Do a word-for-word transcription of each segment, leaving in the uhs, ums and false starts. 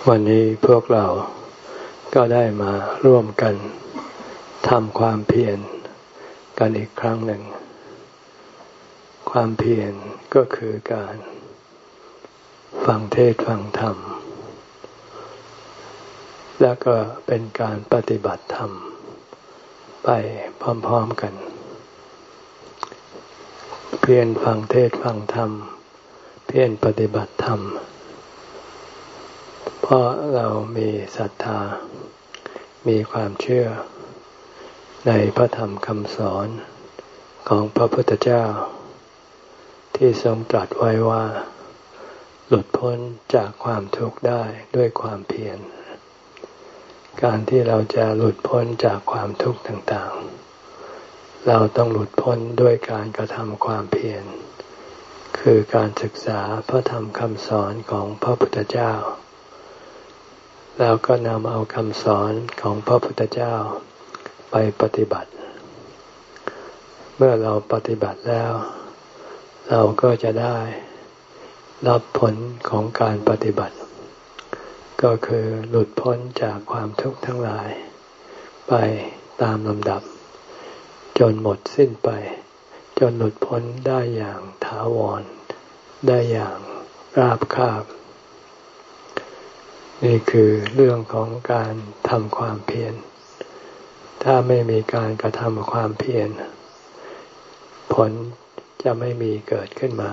วันนี้พวกเราก็ได้มาร่วมกันทำความเพียรกันอีกครั้งหนึ่งความเพียรก็คือการฟังเทศน์ฟังธรรมแล้วก็เป็นการปฏิบัติธรรมไปพร้อมๆกันเพียรฟังเทศน์ฟังธรรมเพียรปฏิบัติธรรมเพราะเรามีศรัทธามีความเชื่อในพระธรรมคำสอนของพระพุทธเจ้าที่ทรงตรัสไว้ว่าหลุดพ้นจากความทุกข์ได้ด้วยความเพียรการที่เราจะหลุดพ้นจากความทุกข์ต่างๆเราต้องหลุดพ้นด้วยการกระทำความเพียรคือการศึกษาพระธรรมคำสอนของพระพุทธเจ้าแล้วก็นำเอาคำสอนของพระพุทธเจ้าไปปฏิบัติเมื่อเราปฏิบัติแล้วเราก็จะได้รับผลของการปฏิบัติก็คือหลุดพ้นจากความทุกข์ทั้งหลายไปตามลำดับจนหมดสิ้นไปจนหลุดพ้นได้อย่างถาวรได้อย่างราบคาบนี่คือเรื่องของการทำความเพียรถ้าไม่มีการกระทำความเพียรผลจะไม่มีเกิดขึ้นมา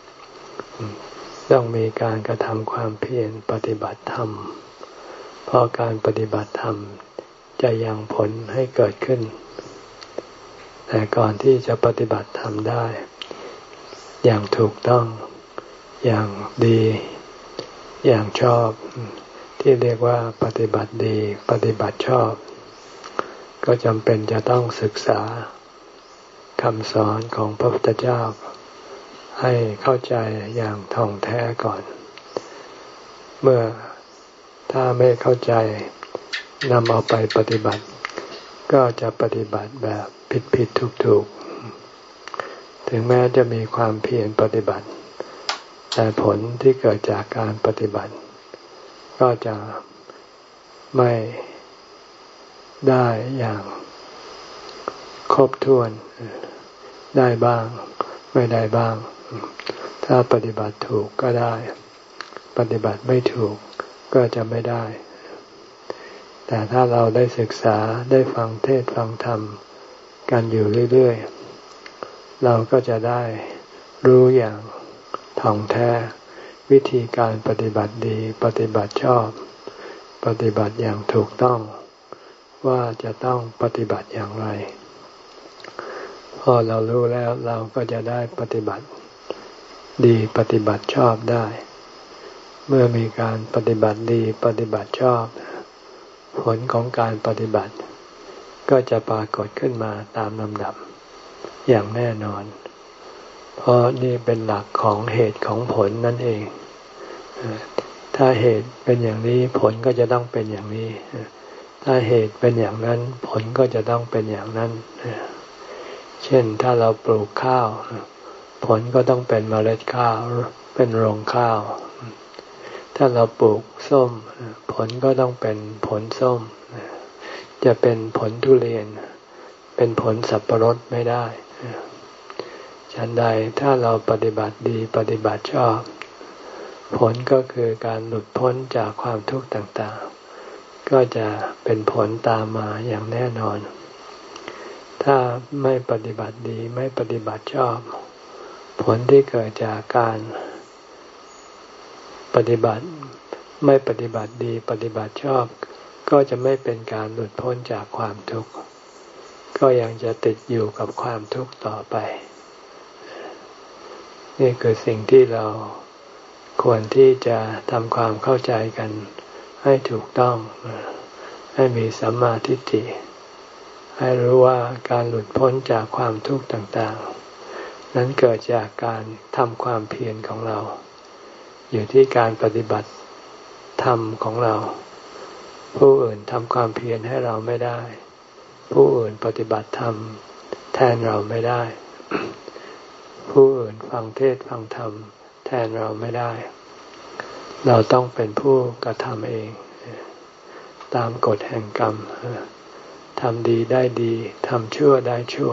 ต้องมีการกระทำความเพียรปฏิบัติธรรมเพราะการปฏิบัติธรรมจะยังผลให้เกิดขึ้นแต่ก่อนที่จะปฏิบัติธรรมได้อย่างถูกต้องอย่างดีอย่างชอบที่เรียกว่าปฏิบัติดีปฏิบัติชอบก็จำเป็นจะต้องศึกษาคำสอนของพระพุทธเจ้าให้เข้าใจอย่างท่องแท้ก่อนเมื่อถ้าไม่เข้าใจนำเอาไปปฏิบัติก็จะปฏิบัติแบบผิดผิดถูกถูกถึงแม้จะมีความเพียรปฏิบัติแต่ผลที่เกิดจากการปฏิบัติก็จะไม่ได้อย่างครบถ้วนได้บ้างไม่ได้บ้างถ้าปฏิบัติถูกก็ได้ปฏิบัติไม่ถูกก็จะไม่ได้แต่ถ้าเราได้ศึกษาได้ฟังเทศน์ฟังธรรมกันอยู่เรื่อยๆเราก็จะได้รู้อย่างท่องแท้วิธีการปฏิบัติดีปฏิบัติชอบปฏิบัติอย่างถูกต้องว่าจะต้องปฏิบัติอย่างไรพอเรารู้แล้วเราก็จะได้ปฏิบัติดีปฏิบัติชอบได้เมื่อมีการปฏิบัติดีปฏิบัติชอบผลของการปฏิบัติก็จะปรากฏขึ้นมาตามลำดับอย่างแน่นอนเพราะนี่เป็นหลักของเหตุของผลนั่นเองถ้าเหตุเป็นอย่างนี้ผลก็จะต้องเป็นอย่างนี้ถ้าเหตุเป็นอย่างนั้นผลก็จะต้องเป็นอย่างนั้นเช่นถ้าเราปลูกข้าวผลก็ต้องเป็นเมล็ดข้าวเป็นรวงข้าวถ้าเราปลูกส้มผลก็ต้องเป็นผลส้มจะเป็นผลทุเรียนเป็นผลสับปะรดไม่ได้ฉันใดถ้าเราปฏิบัติดีปฏิบัติชอบผลก็คือการหลุดพ้นจากความทุกข์ต่างๆก็จะเป็นผลตามมาอย่างแน่นอนถ้าไม่ปฏิบัติดีไม่ปฏิบัติชอบผลที่เกิดจากการปฏิบัติไม่ปฏิบัติดีปฏิบัติชอบก็จะไม่เป็นการหลุดพ้นจากความทุกข์ก็ยังจะติดอยู่กับความทุกข์ต่อไปนี่คือสิ่งที่เราควรที่จะทำความเข้าใจกันให้ถูกต้องให้มีสัมมาทิฏฐิให้รู้ว่าการหลุดพ้นจากความทุกข์ต่างๆนั้นเกิดจากการทำความเพียรของเราอยู่ที่การปฏิบัติธรรมของเราผู้อื่นทำความเพียรให้เราไม่ได้ผู้อื่นปฏิบัติธรรมแทนเราไม่ได้ผู้อื่นฟังเทศน์ฟังธรรมแทนเราไม่ได้เราต้องเป็นผู้กระทำเองตามกฎแห่งกรรมทำดีได้ดีทำชั่วได้ชั่ว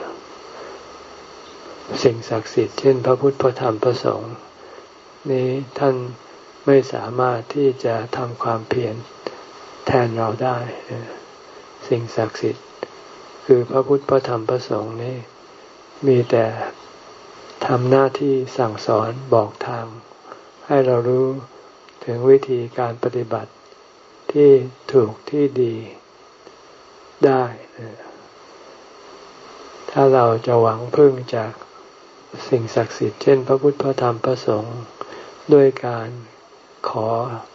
สิ่งศักดิ์สิทธิ์เช่นพระพุทธพระธรรมพระสงฆ์นี้ท่านไม่สามารถที่จะทำความเพียรแทนเราได้สิ่งศักดิ์สิทธิ์คือพระพุทธพระธรรมพระสงฆ์นี้มีแต่ทำหน้าที่สั่งสอนบอกทางให้เรารู้ถึงวิธีการปฏิบัติที่ถูกที่ดีได้ถ้าเราจะหวังพึ่งจากสิ่งศักดิ์สิทธิ์เช่นพระพุทธพระธรรมพระสงฆ์ด้วยการขอ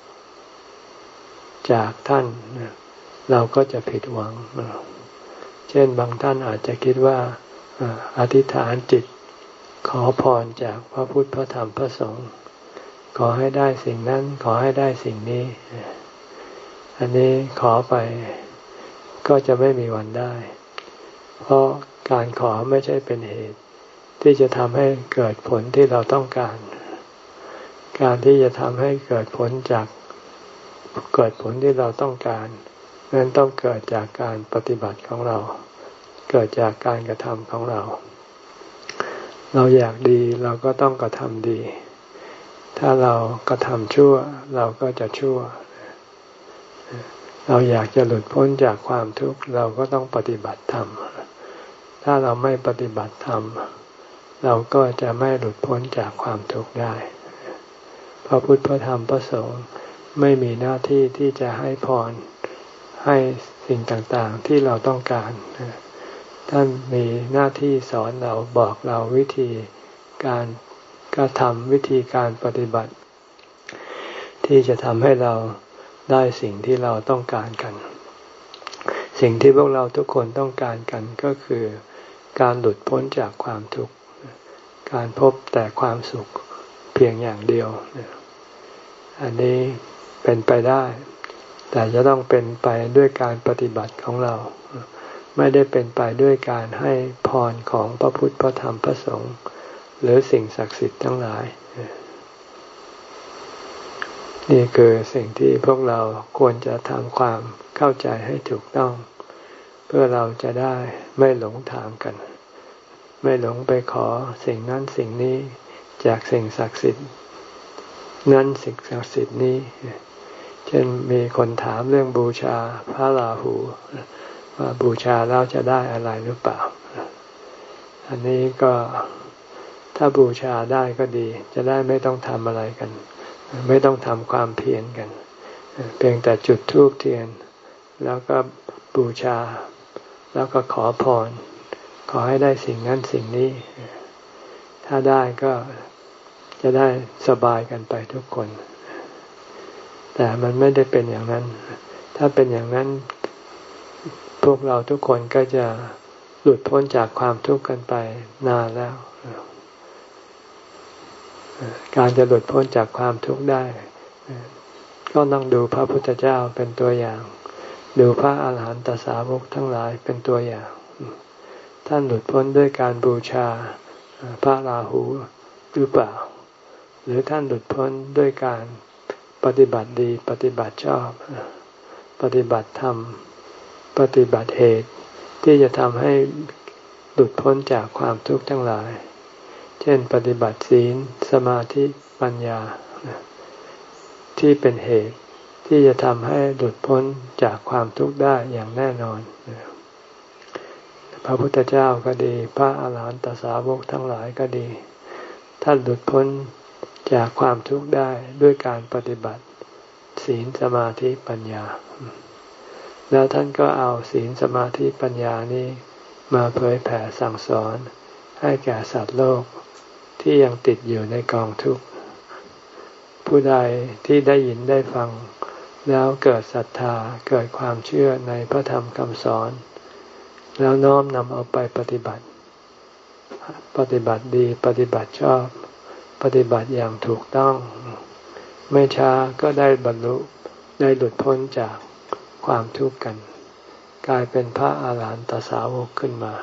จากท่านเราก็จะผิดหวังเช่นบางท่านอาจจะคิดว่าอธิษฐานจิตขอพรจากพระพุทธพระธรรมพระสงฆ์ขอให้ได้สิ่งนั้นขอให้ได้สิ่งนี้อันนี้ขอไปก็จะไม่มีวันได้เพราะการขอไม่ใช่เป็นเหตุที่จะทำให้เกิดผลที่เราต้องการการที่จะทำให้เกิดผลจากเกิดผลที่เราต้องการนั้นต้องเกิดจากการปฏิบัติของเราเกิดจากการกระทำของเราเราอยากดีเราก็ต้องกระทำดีถ้าเรากระทำชั่วเราก็จะชั่วเราอยากจะหลุดพ้นจากความทุกข์เราก็ต้องปฏิบัติธรรมถ้าเราไม่ปฏิบัติธรรมเราก็จะไม่หลุดพ้นจากความทุกข์ได้พระพุทธพระธรรมพระสงฆ์ไม่มีหน้าที่ที่จะให้พรให้สิ่งต่างๆที่เราต้องการท่านมีหน้าที่สอนเราบอกเราวิธีการกระทำวิธีการปฏิบัติที่จะทำให้เราได้สิ่งที่เราต้องการกันสิ่งที่พวกเราทุกคนต้องการกันก็คือการหลุดพ้นจากความทุกข์การพบแต่ความสุขเพียงอย่างเดียวอันนี้เป็นไปได้แต่จะต้องเป็นไปด้วยการปฏิบัติของเราไม่ได้เป็นไปด้วยการให้พรของพระพุทธพระธรรมพระสงฆ์หรือสิ่งศักดิ์สิทธิ์ทั้งหลายนี่คือสิ่งที่พวกเราควรจะทำความเข้าใจให้ถูกต้องเพื่อเราจะได้ไม่หลงทางกันไม่หลงไปขอสิ่งนั้นสิ่งนี้จากสิ่งศักดิ์สิทธิ์นั้นสิ่งศักดิ์สิทธิ์นี้เช่นมีคนถามเรื่องบูชาพระราหูว่าบูชาแล้วจะได้อะไรหรือเปล่าอันนี้ก็ถ้าบูชาได้ก็ดีจะได้ไม่ต้องทำอะไรกันไม่ต้องทำความเพียรกันเพียงแต่จุดธูปเทียนแล้วก็บูชาแล้วก็ขอพรขอให้ได้สิ่งนั้นสิ่งนี้ถ้าได้ก็จะได้สบายกันไปทุกคนแต่มันไม่ได้เป็นอย่างนั้นถ้าเป็นอย่างนั้นพวกเราทุกคนก็จะหลุดพ้นจากความทุกข์กันไปนานแล้วการจะหลุดพ้นจากความทุกข์ได้ก็ต้องดูพระพุทธเจ้าเป็นตัวอย่างดูพระอาหารหันตสาวกทั้งหลายเป็นตัวอย่างท่านหลุดพ้นด้วยการบูชาพระราหูหรือเปล่าหรือท่านหลุดพ้นด้วยการปฏิบัติดีปฏิบัติชอบปฏิบัติธรรมปฏิบัติเหตุที่จะทำให้หลุดพ้นจากความทุกข์ทั้งหลายเช่นปฏิบัติศีลสมาธิปัญญาที่เป็นเหตุที่จะทำให้หลุดพ้นจากความทุกข์ได้อย่างแน่นอนพระพุทธเจ้าก็ดีพระอาหารหันตสาวกทั้งหลายก็ดีท่านหลุดพ้นจากความทุกข์ได้ด้วยการปฏิบัติศีลสมาธิปัญญาแล้วท่านก็เอาศีลสมาธิปัญญานี้มาเผยแผ่สั่งสอนให้แก่สัตว์โลกที่ยังติดอยู่ในกองทุกข์ผู้ใดที่ได้ยินได้ฟังแล้วเกิดศรัทธาเกิดความเชื่อในพระธรรมคำสอนแล้วน้อมนำเอาไปปฏิบัติปฏิบัติดีปฏิบัติชอบปฏิบัติอย่างถูกต้องไม่ช้าก็ได้บรรลุได้หลุดพ้นจากความทุกข์กันกลายเป็นพระอาหารหันตสาวกขึ้นมา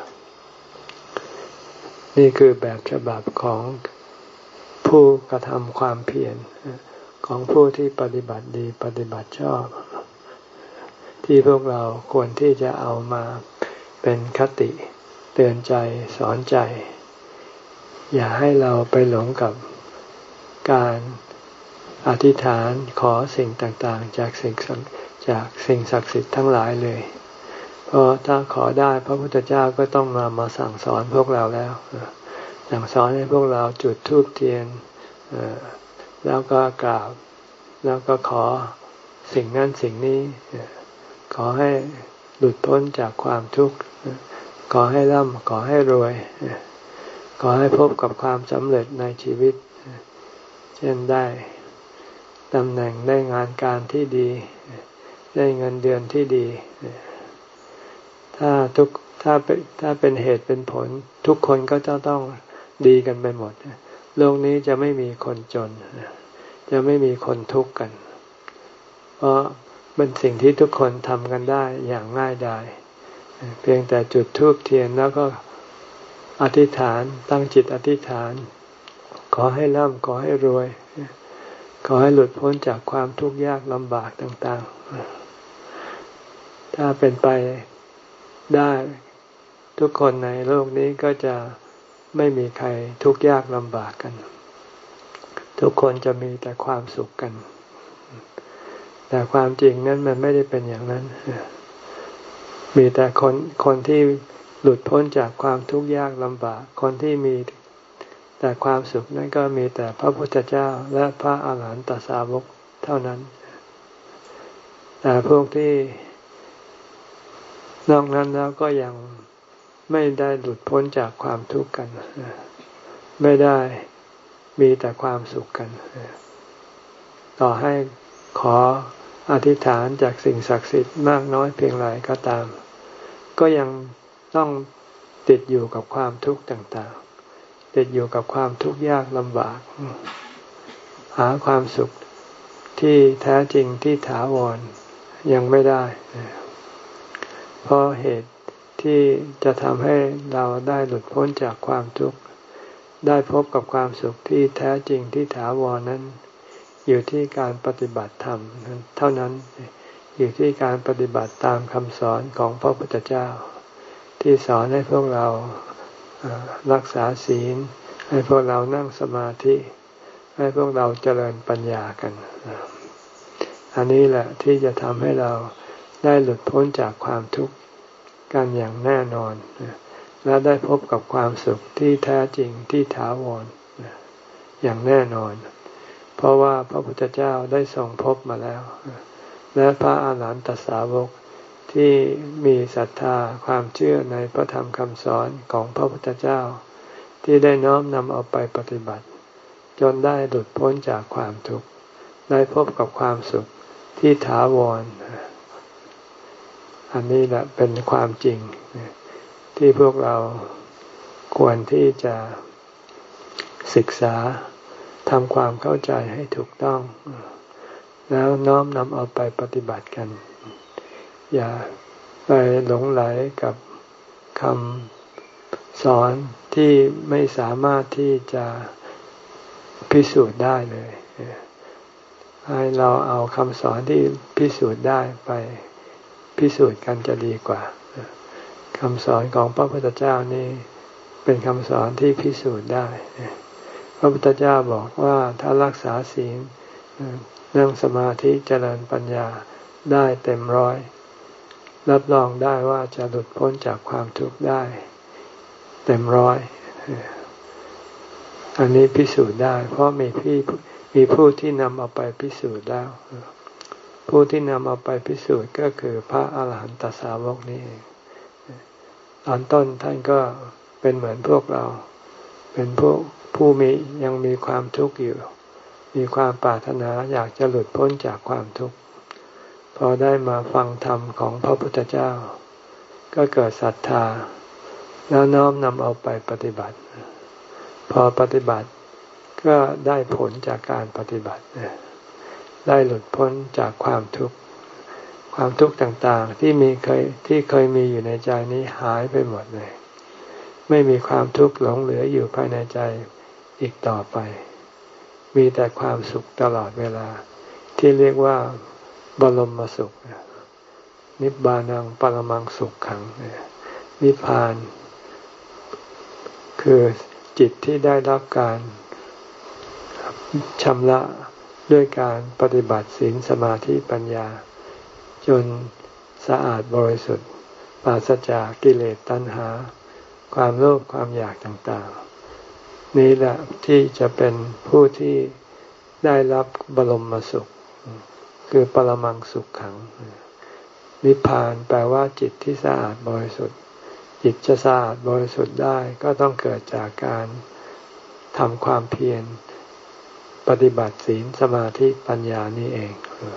นี่คือแบบฉบับของผู้กระทำความเพียรของผู้ที่ปฏิบัติดีปฏิบัติชอบที่พวกเราควรที่จะเอามาเป็นคติเตือนใจสอนใจอย่าให้เราไปหลงกับการอธิษฐานขอสิ่งต่างๆจากสิ่งจากสิ่งศักดิ์สิทธิ์ทั้งหลายเลยเพราะถ้าขอได้พระพุทธเจ้าก็ต้องมามาสั่งสอนพวกเราแล้วสั่งสอนให้พวกเราจุดธูปเทียนแล้วก็กราบแล้วก็ขอสิ่งนั้นสิ่งนี้ขอให้หลุดพ้นจากความทุกข์ขอให้ร่ำขอให้รวยขอให้พบกับความสำเร็จในชีวิตเช่นได้ตำแหน่งได้งานการที่ดีได้เงินเดือนที่ดีถ้าทุกถ้าเป็นถ้าเป็นเหตุเป็นผลทุกคนก็จะต้องดีกันไปหมดโลกนี้จะไม่มีคนจนจะไม่มีคนทุกข์กันเพราะเป็นสิ่งที่ทุกคนทำกันได้อย่างง่ายดายเพียงแต่จุดธูปเทียนแล้วก็อธิษฐานตั้งจิตอธิษฐานขอให้ร่ำขอให้รวยขอให้หลุดพ้นจากความทุกข์ยากลำบากต่างๆถ้าเป็นไปได้ทุกคนในโลกนี้ก็จะไม่มีใครทุกข์ยากลำบากกันทุกคนจะมีแต่ความสุขกันแต่ความจริงนั้นมันไม่ได้เป็นอย่างนั้นมีแต่คนคนที่หลุดพ้นจากความทุกข์ยากลำบากคนที่มีแต่ความสุขนั้นก็มีแต่พระพุทธเจ้าและพระอาหารหันตสาวกเท่านั้นแต่พวกที่นอกนั้นแล้วก็ยังไม่ได้หลุดพ้นจากความทุกข์กันไม่ได้มีแต่ความสุขกันต่อให้ขออธิษฐานจากสิ่งศักดิ์สิทธิ์มากน้อยเพียงไรก็ตามก็ยังต้องติดอยู่กับความทุกข์ต่างๆติดอยู่กับความทุกข์ยากลำบากหาความสุขที่แท้จริงที่ถาวรยังไม่ได้เพราะเหตุที่จะทำให้เราได้หลุดพ้นจากความทุกข์ได้พบกับความสุขที่แท้จริงที่ถาวรนั้นอยู่ที่การปฏิบัติธรรมเท่านั้นอยู่ที่การปฏิบัติตามคำสอนของพระพุทธเจ้าที่สอนให้พวกเรารักษาศีลให้พวกเรานั่งสมาธิให้พวกเราเจริญปัญญากันอันนี้แหละที่จะทำให้เราได้หลุดพ้นจากความทุกข์กันอย่างแน่นอนและได้พบกับความสุขที่แท้จริงที่ถาวรอย่างแน่นอนเพราะว่าพระพุทธเจ้าได้ทรงพบมาแล้วและพระอาหารหันตสาวกที่มีศรัทธาความเชื่อในพระธรรมคำสอนของพระพุทธเจ้าที่ได้น้อมนำเอาไปปฏิบัติจนได้หลุดพ้นจากความทุกข์ได้พบกับความสุขที่ถาวรอันนี้แหละเป็นความจริงที่พวกเราควรที่จะศึกษาทำความเข้าใจให้ถูกต้องแล้วน้อมนำเอาไปปฏิบัติกันอย่าไปหลงไหลกับคำสอนที่ไม่สามารถที่จะพิสูจน์ได้เลยให้เราเอาคำสอนที่พิสูจน์ได้ไปพิสูจน์กันจะดีกว่าคำสอนของพระพุทธเจ้านี่เป็นคำสอนที่พิสูจน์ได้พระพุทธเจ้าบอกว่าถ้ารักษาศีลนั่งสมาธิเจริญปัญญาได้เต็มร้อยรับรองได้ว่าจะหลุดพ้นจากความทุกข์ได้เต็มร้อยอันนี้พิสูจน์ได้เพราะมีพี่มีผู้ที่นำเอาไปพิสูจน์แล้วผู้ที่นำเอาไปพิสูจน์ก็คือพระอาหารหันตสาวกนี่เองตอนต้นท่านก็เป็นเหมือนพวกเราเป็นผู้ผู้มียังมีความทุกข์อยู่มีความปรารถนาอยากจะหลุดพ้นจากความทุกข์พอได้มาฟังธรรมของพระพุทธเจ้าก็เกิดศรัทธาแล้วน้อมนำเอาไปปฏิบัติพอปฏิบัติก็ได้ผลจากการปฏิบัติได้หลุดพ้นจากความทุกข์ความทุกข์ต่างๆที่มีเคยที่เคยมีอยู่ในใจนี้หายไปหมดเลยไม่มีความทุกข์หลงเหลืออยู่ภายในใจอีกต่อไปมีแต่ความสุขตลอดเวลาที่เรียกว่าบรมสุขนิพพานังปรมังสุขขังนิพพานคือจิตที่ได้รับการชำระด้วยการปฏิบัติศีลสมาธิปัญญาจนสะอาดบริสุทธิ์ปราศจากกิเลสตัณหาความโลภความอยากต่างๆนี่แหละที่จะเป็นผู้ที่ได้รับบรมสุขคือปรมังสุขขังนิพพานแปลว่าจิตที่สะอาดบริสุทธิ์จิตจะสะอาดบริสุทธิ์ได้ก็ต้องเกิดจากการทำความเพียรปฏิบัติศีลสมาธิปัญญานี่เอง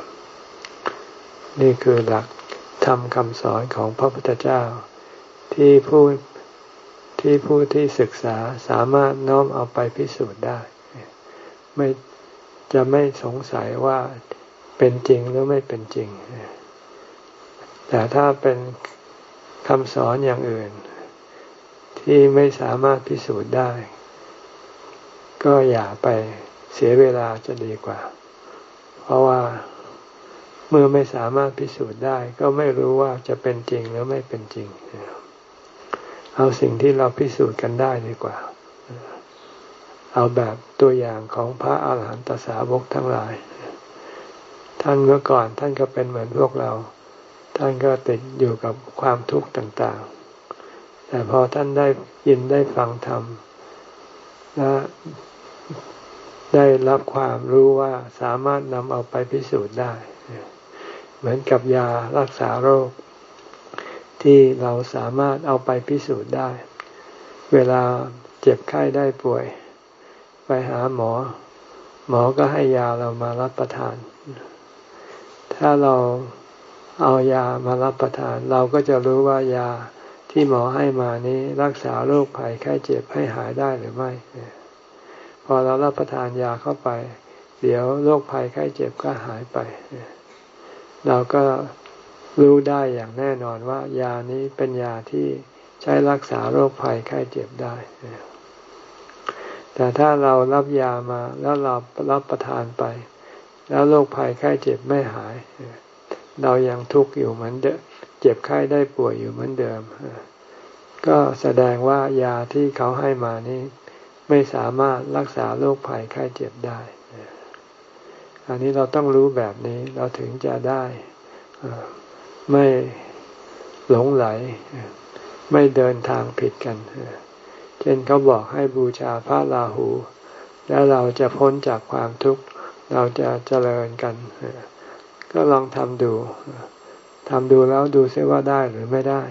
นี่คือหลักธรรมคำสอนของพระพุทธเจ้าที่ผู้ที่ผู้ที่ศึกษาสามารถน้อมเอาไปพิสูจน์ได้ไม่จะไม่สงสัยว่าเป็นจริงหรือไม่เป็นจริงแต่ถ้าเป็นคำสอนอย่างอื่นที่ไม่สามารถพิสูจน์ได้ก็อย่าไปเสียเวลาจะดีกว่าเพราะว่าเมื่อไม่สามารถพิสูจน์ได้ก็ไม่รู้ว่าจะเป็นจริงหรือไม่เป็นจริงเอาสิ่งที่เราพิสูจน์กันได้ดีกว่าเอาแบบตัวอย่างของพระอาหารหันตสาวกทั้งหลายท่านเมื่อก่อนท่านก็เป็นเหมือนพวกเราท่านก็ติดอยู่กับความทุกข์ต่างๆแต่พอท่านได้ยินได้ฟังธรรมและได้รับความรู้ว่าสามารถนำเอาไปพิสูจน์ได้เหมือนกับยารักษาโรคที่เราสามารถเอาไปพิสูจน์ได้เวลาเจ็บไข้ได้ป่วยไปหาหมอหมอก็ให้ยาเรามารับประทานถ้าเราเอายามารับประทานเราก็จะรู้ว่ายาที่หมอให้มานี้รักษาโรคภัยไข้เจ็บให้หายได้หรือไม่พอเรารับประทานยาเข้าไปเดี๋ยวโรคภัยไข้เจ็บก็หายไปเราก็รู้ได้อย่างแน่นอนว่ายานี้เป็นยาที่ใช้รักษาโรคภัยไข้เจ็บได้แต่ถ้าเรารับยามาแล้วเรารับประทานไปแล้วโรคภัยไข้เจ็บไม่หายเรายังทุกข์อยู่เหมือนเดิมเจ็บไข้ได้ป่วยอยู่เหมือนเดิมก็แสดงว่ายาที่เขาให้มานี้ไม่สามารถรักษาโรคภัยไข้เจ็บได้อันนี้เราต้องรู้แบบนี้เราถึงจะได้ไม่หลงไหลไม่เดินทางผิดกันเช่นเขาบอกให้บูชาพระราหูแล้วเราจะพ้นจากความทุกข์เราจะเจริญกันก็ลองทำดูทำดูแล้วดูซิว่าได้หรือไม่ได้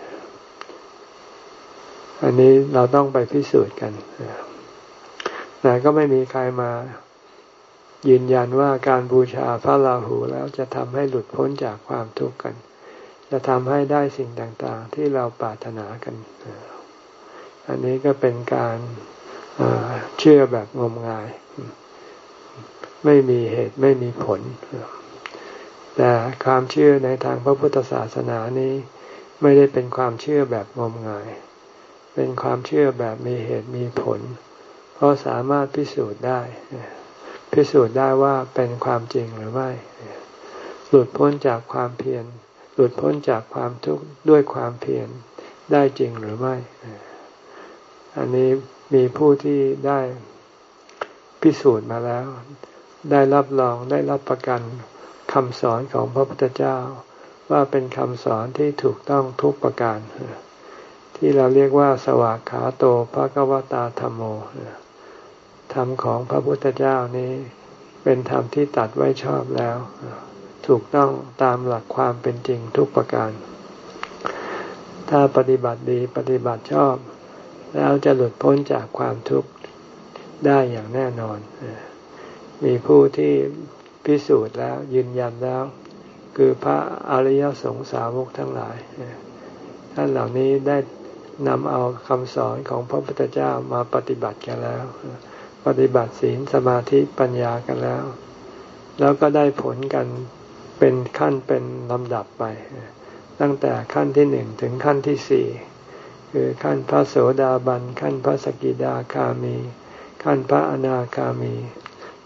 อันนี้เราต้องไปพิสูจน์กันแต่ก็ไม่มีใครมายืนยันว่าการบูชาพระราหูแล้วจะทำให้หลุดพ้นจากความทุกข์กันจะทำให้ได้สิ่งต่างๆที่เราปรารถนากันอันนี้ก็เป็นการเชื่อแบบงมงายไม่มีเหตุไม่มีผลแต่ความเชื่อในทางพระพุทธศาสนานี้ไม่ได้เป็นความเชื่อแบบงมงายเป็นความเชื่อแบบมีเหตุมีผลเพราะสามารถพิสูจน์ได้พิสูจน์ได้ว่าเป็นความจริงหรือไม่หลุดพ้นจากความเพียรหลุดพ้นจากความทุกข์ด้วยความเพียรได้จริงหรือไม่อันนี้มีผู้ที่ได้พิสูจน์มาแล้วได้รับรองได้รับประกันคำสอนของพระพุทธเจ้าว่าเป็นคำสอนที่ถูกต้องทุกประการที่เราเรียกว่าสวากขาโตภควตาธัมโมธรรมของพระพุทธเจ้านี้เป็นธรรมที่ตัดไว้ชอบแล้วถูกต้องตามหลักความเป็นจริงทุกประการถ้าปฏิบัติดีปฏิบัติชอบแล้วจะหลุดพ้นจากความทุกข์ได้อย่างแน่นอนมีผู้ที่พิสูจน์แล้วยืนยันแล้วคือพระอริยสงสาวกทั้งหลายท่านเหล่านี้ได้นำเอาคำสอนของพระพุทธเจ้ามาปฏิบัติกันแล้วปฏิบัติศีลสมาธิปัญญากันแล้วแล้วก็ได้ผลกันเป็นขั้นเป็นลำดับไปตั้งแต่ขั้นที่หนึ่งถึงขั้นที่สี่คือขั้นพระโสดาบันขั้นพระสกิทาคามีขั้นพระอนาคามี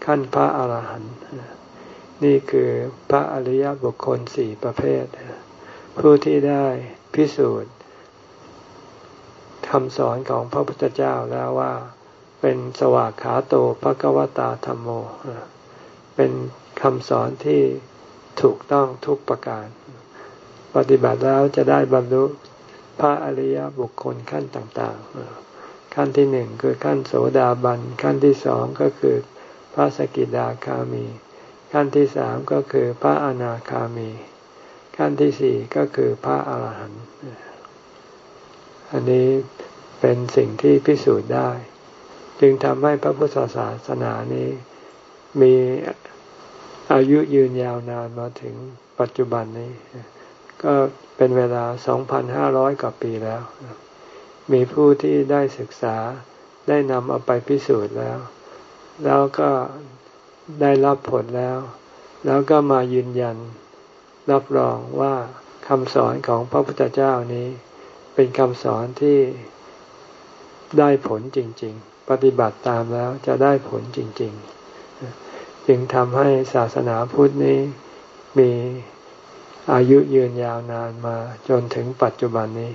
ขั้นพระอรหันต์นี่คือพระอริยบุคคลสี่ประเภทผู้ที่ได้พิสูจน์คำสอนของพระพุทธเจ้าแล้วว่าเป็นสวากขาโตภควตาธัมโมเป็นคำสอนที่ถูกต้องทุกประการปฏิบัติแล้วจะได้บรรลุพระอริยบุคคลขั้นต่างๆขั้นที่หนึ่งคือขั้นโสดาบันขั้นที่สองก็คือพระสกิทาคามีขั้นที่สามก็คือพระอนาคามีขั้นที่สี่ก็คือพระอรหันต์อันนี้เป็นสิ่งที่พิสูจน์ได้จึงทำให้พระพุทธศาสนานี้มีอายุยืนยาวนานมาถึงปัจจุบันนี้ก็เป็นเวลา สองพันห้าร้อย กว่าปีแล้วมีผู้ที่ได้ศึกษาได้นำเอาไปพิสูจน์แล้วแล้วก็ได้รับผลแล้วแล้วก็มายืนยันรับรองว่าคำสอนของพระพุทธเจ้านี้เป็นคำสอนที่ได้ผลจริงๆปฏิบัติตามแล้วจะได้ผลจริงๆจึงทำให้ศาสนาพุทธนี้มีอายุยืนยาวนานมาจนถึงปัจจุบันนี้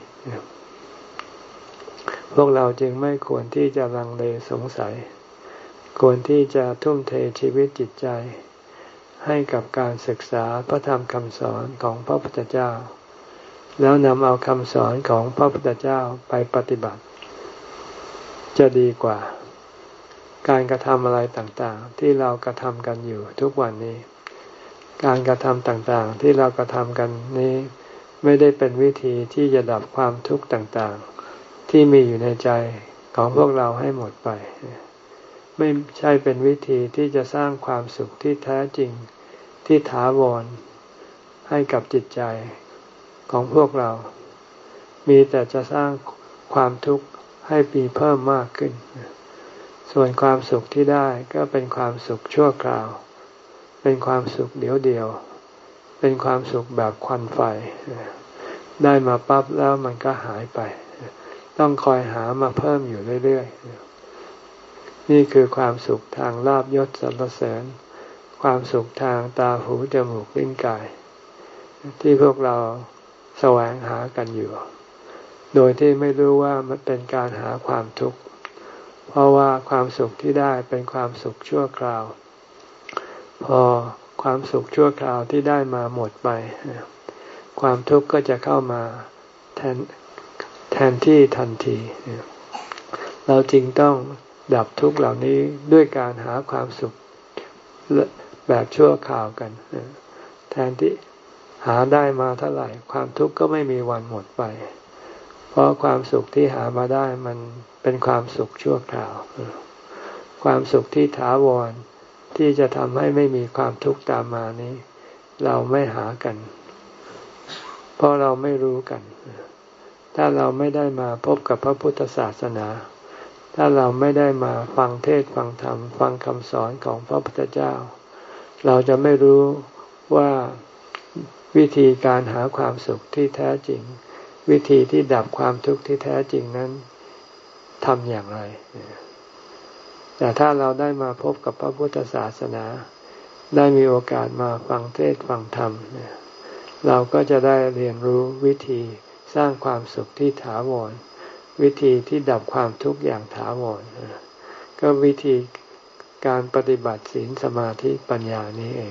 พวกเราจึงไม่ควรที่จะลังเลสงสัยควรที่จะทุ่มเทชีวิตจิตใจให้กับการศึกษาพระธรรมคำสอนของพระพุทธเจ้าแล้วนำเอาคำสอนของพระพุทธเจ้าไปปฏิบัติจะดีกว่าการกระทำอะไรต่างๆที่เรากระทำกันอยู่ทุกวันนี้การกระทำต่างๆที่เรากระทำกันนี้ไม่ได้เป็นวิธีที่จะดับความทุกข์ต่างๆที่มีอยู่ในใจของพวกเราให้หมดไปไม่ใช่เป็นวิธีที่จะสร้างความสุขที่แท้จริงที่ถาวรให้กับจิตใจของพวกเรามีแต่จะสร้างความทุกข์ให้มีเพิ่มมากขึ้นส่วนความสุขที่ได้ก็เป็นความสุขชั่วคราวเป็นความสุขเดียวเดียวเป็นความสุขแบบควันไฟได้มาปั๊บแล้วมันก็หายไปต้องคอยหามาเพิ่มอยู่เรื่อยๆนี่คือความสุขทางลาภยศสรรเสริญความสุขทางตาหูจมูกลิ้นกายที่พวกเราแสวงหากันอยู่โดยที่ไม่รู้ว่ามันเป็นการหาความทุกข์เพราะว่าความสุขที่ได้เป็นความสุขชั่วคราวพอความสุขชั่วคราวที่ได้มาหมดไปความทุกข์ก็จะเข้ามาแทนแทนที่ทันทีเราจึงต้องดับทุกข์เหล่านี้ด้วยการหาความสุขแบบชั่วคราวกันแทนที่หาได้มาเท่าไหร่ความทุกข์ก็ไม่มีวันหมดไปเพราะความสุขที่หามาได้มันเป็นความสุขชั่วคราวความสุขที่ถาวรที่จะทำให้ไม่มีความทุกข์ตามมานี้เราไม่หากันเพราะเราไม่รู้กันถ้าเราไม่ได้มาพบกับพระพุทธศาสนาถ้าเราไม่ได้มาฟังเทศน์ฟังธรรมฟังคำสอนของพระพุทธเจ้าเราจะไม่รู้ว่าวิธีการหาความสุขที่แท้จริงวิธีที่ดับความทุกข์ที่แท้จริงนั้นทำอย่างไรแต่ถ้าเราได้มาพบกับพระพุทธศาสนาได้มีโอกาสมาฟังเทศน์ฟังธรรมเราก็จะได้เรียนรู้วิธีสร้างความสุขที่ถาวรวิธีที่ดับความทุกข์อย่างถาวรก็วิธีการปฏิบัติศีลสมาธิปัญญานี้เอง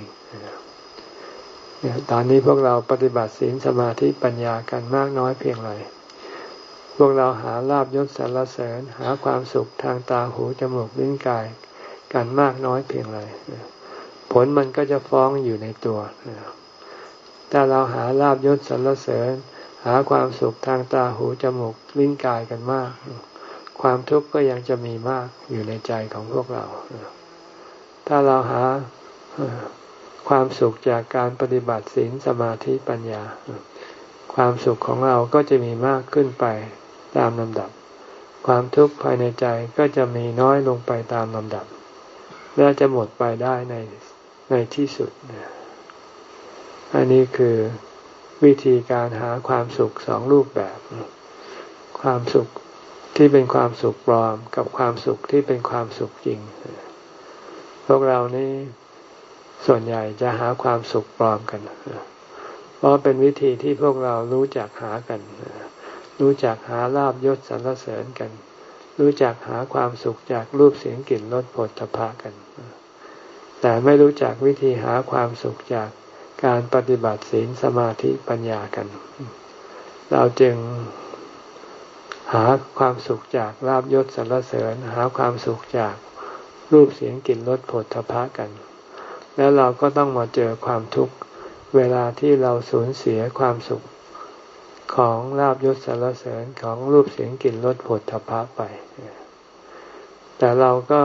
ตอนนี้พวกเราปฏิบัติศีลสมาธิปัญญากันมากน้อยเพียงไรพวกเราหาลาภยศสรรเสริญหาความสุขทางตาหูจมูกลิ้นกายกันมากน้อยเพียงไรผลมันก็จะฟ้องอยู่ในตัวถ้าเราหาลาภยศสรรเสริญหาความสุขทางตาหูจมูกลิ้นกายกันมากความทุกข์ก็ยังจะมีมากอยู่ในใจของพวกเราถ้าเราหาความสุขจากการปฏิบัติศีลสมาธิปัญญาความสุขของเราก็จะมีมากขึ้นไปตามลำดับความทุกข์ภายในใจก็จะมีน้อยลงไปตามลำดับและจะหมดไปได้ในในที่สุดอันนี้คือวิธีการหาความสุขสองรูปแบบความสุขที่เป็นความสุขปลอมกับความสุขที่เป็นความสุขจริงพวกเรานี่ส่วนใหญ่จะหาความสุขปลอมกันเพราะเป็นวิธีที่พวกเรารู้จักหากันรู้จักหาลาภยศสรรเสริญกันรู้จักหาความสุขจากรูปเสียงกลิ่นรสโผฏฐัพพะกันแต่ไม่รู้จักวิธีหาความสุขจากการปฏิบัติศีลสมาธิปัญญากันเราจึงหาความสุขจากลาภยศสรรเสริญหาความสุขจากรูปเสียงกลิ่นรสโผฏฐัพพะกันแล้วเราก็ต้องมาเจอความทุกข์เวลาที่เราสูญเสียความสุขของลาภยศสรรเสริญของรูปเสียงกลิ่นรสโผฏฐัพพะไปแต่เราก็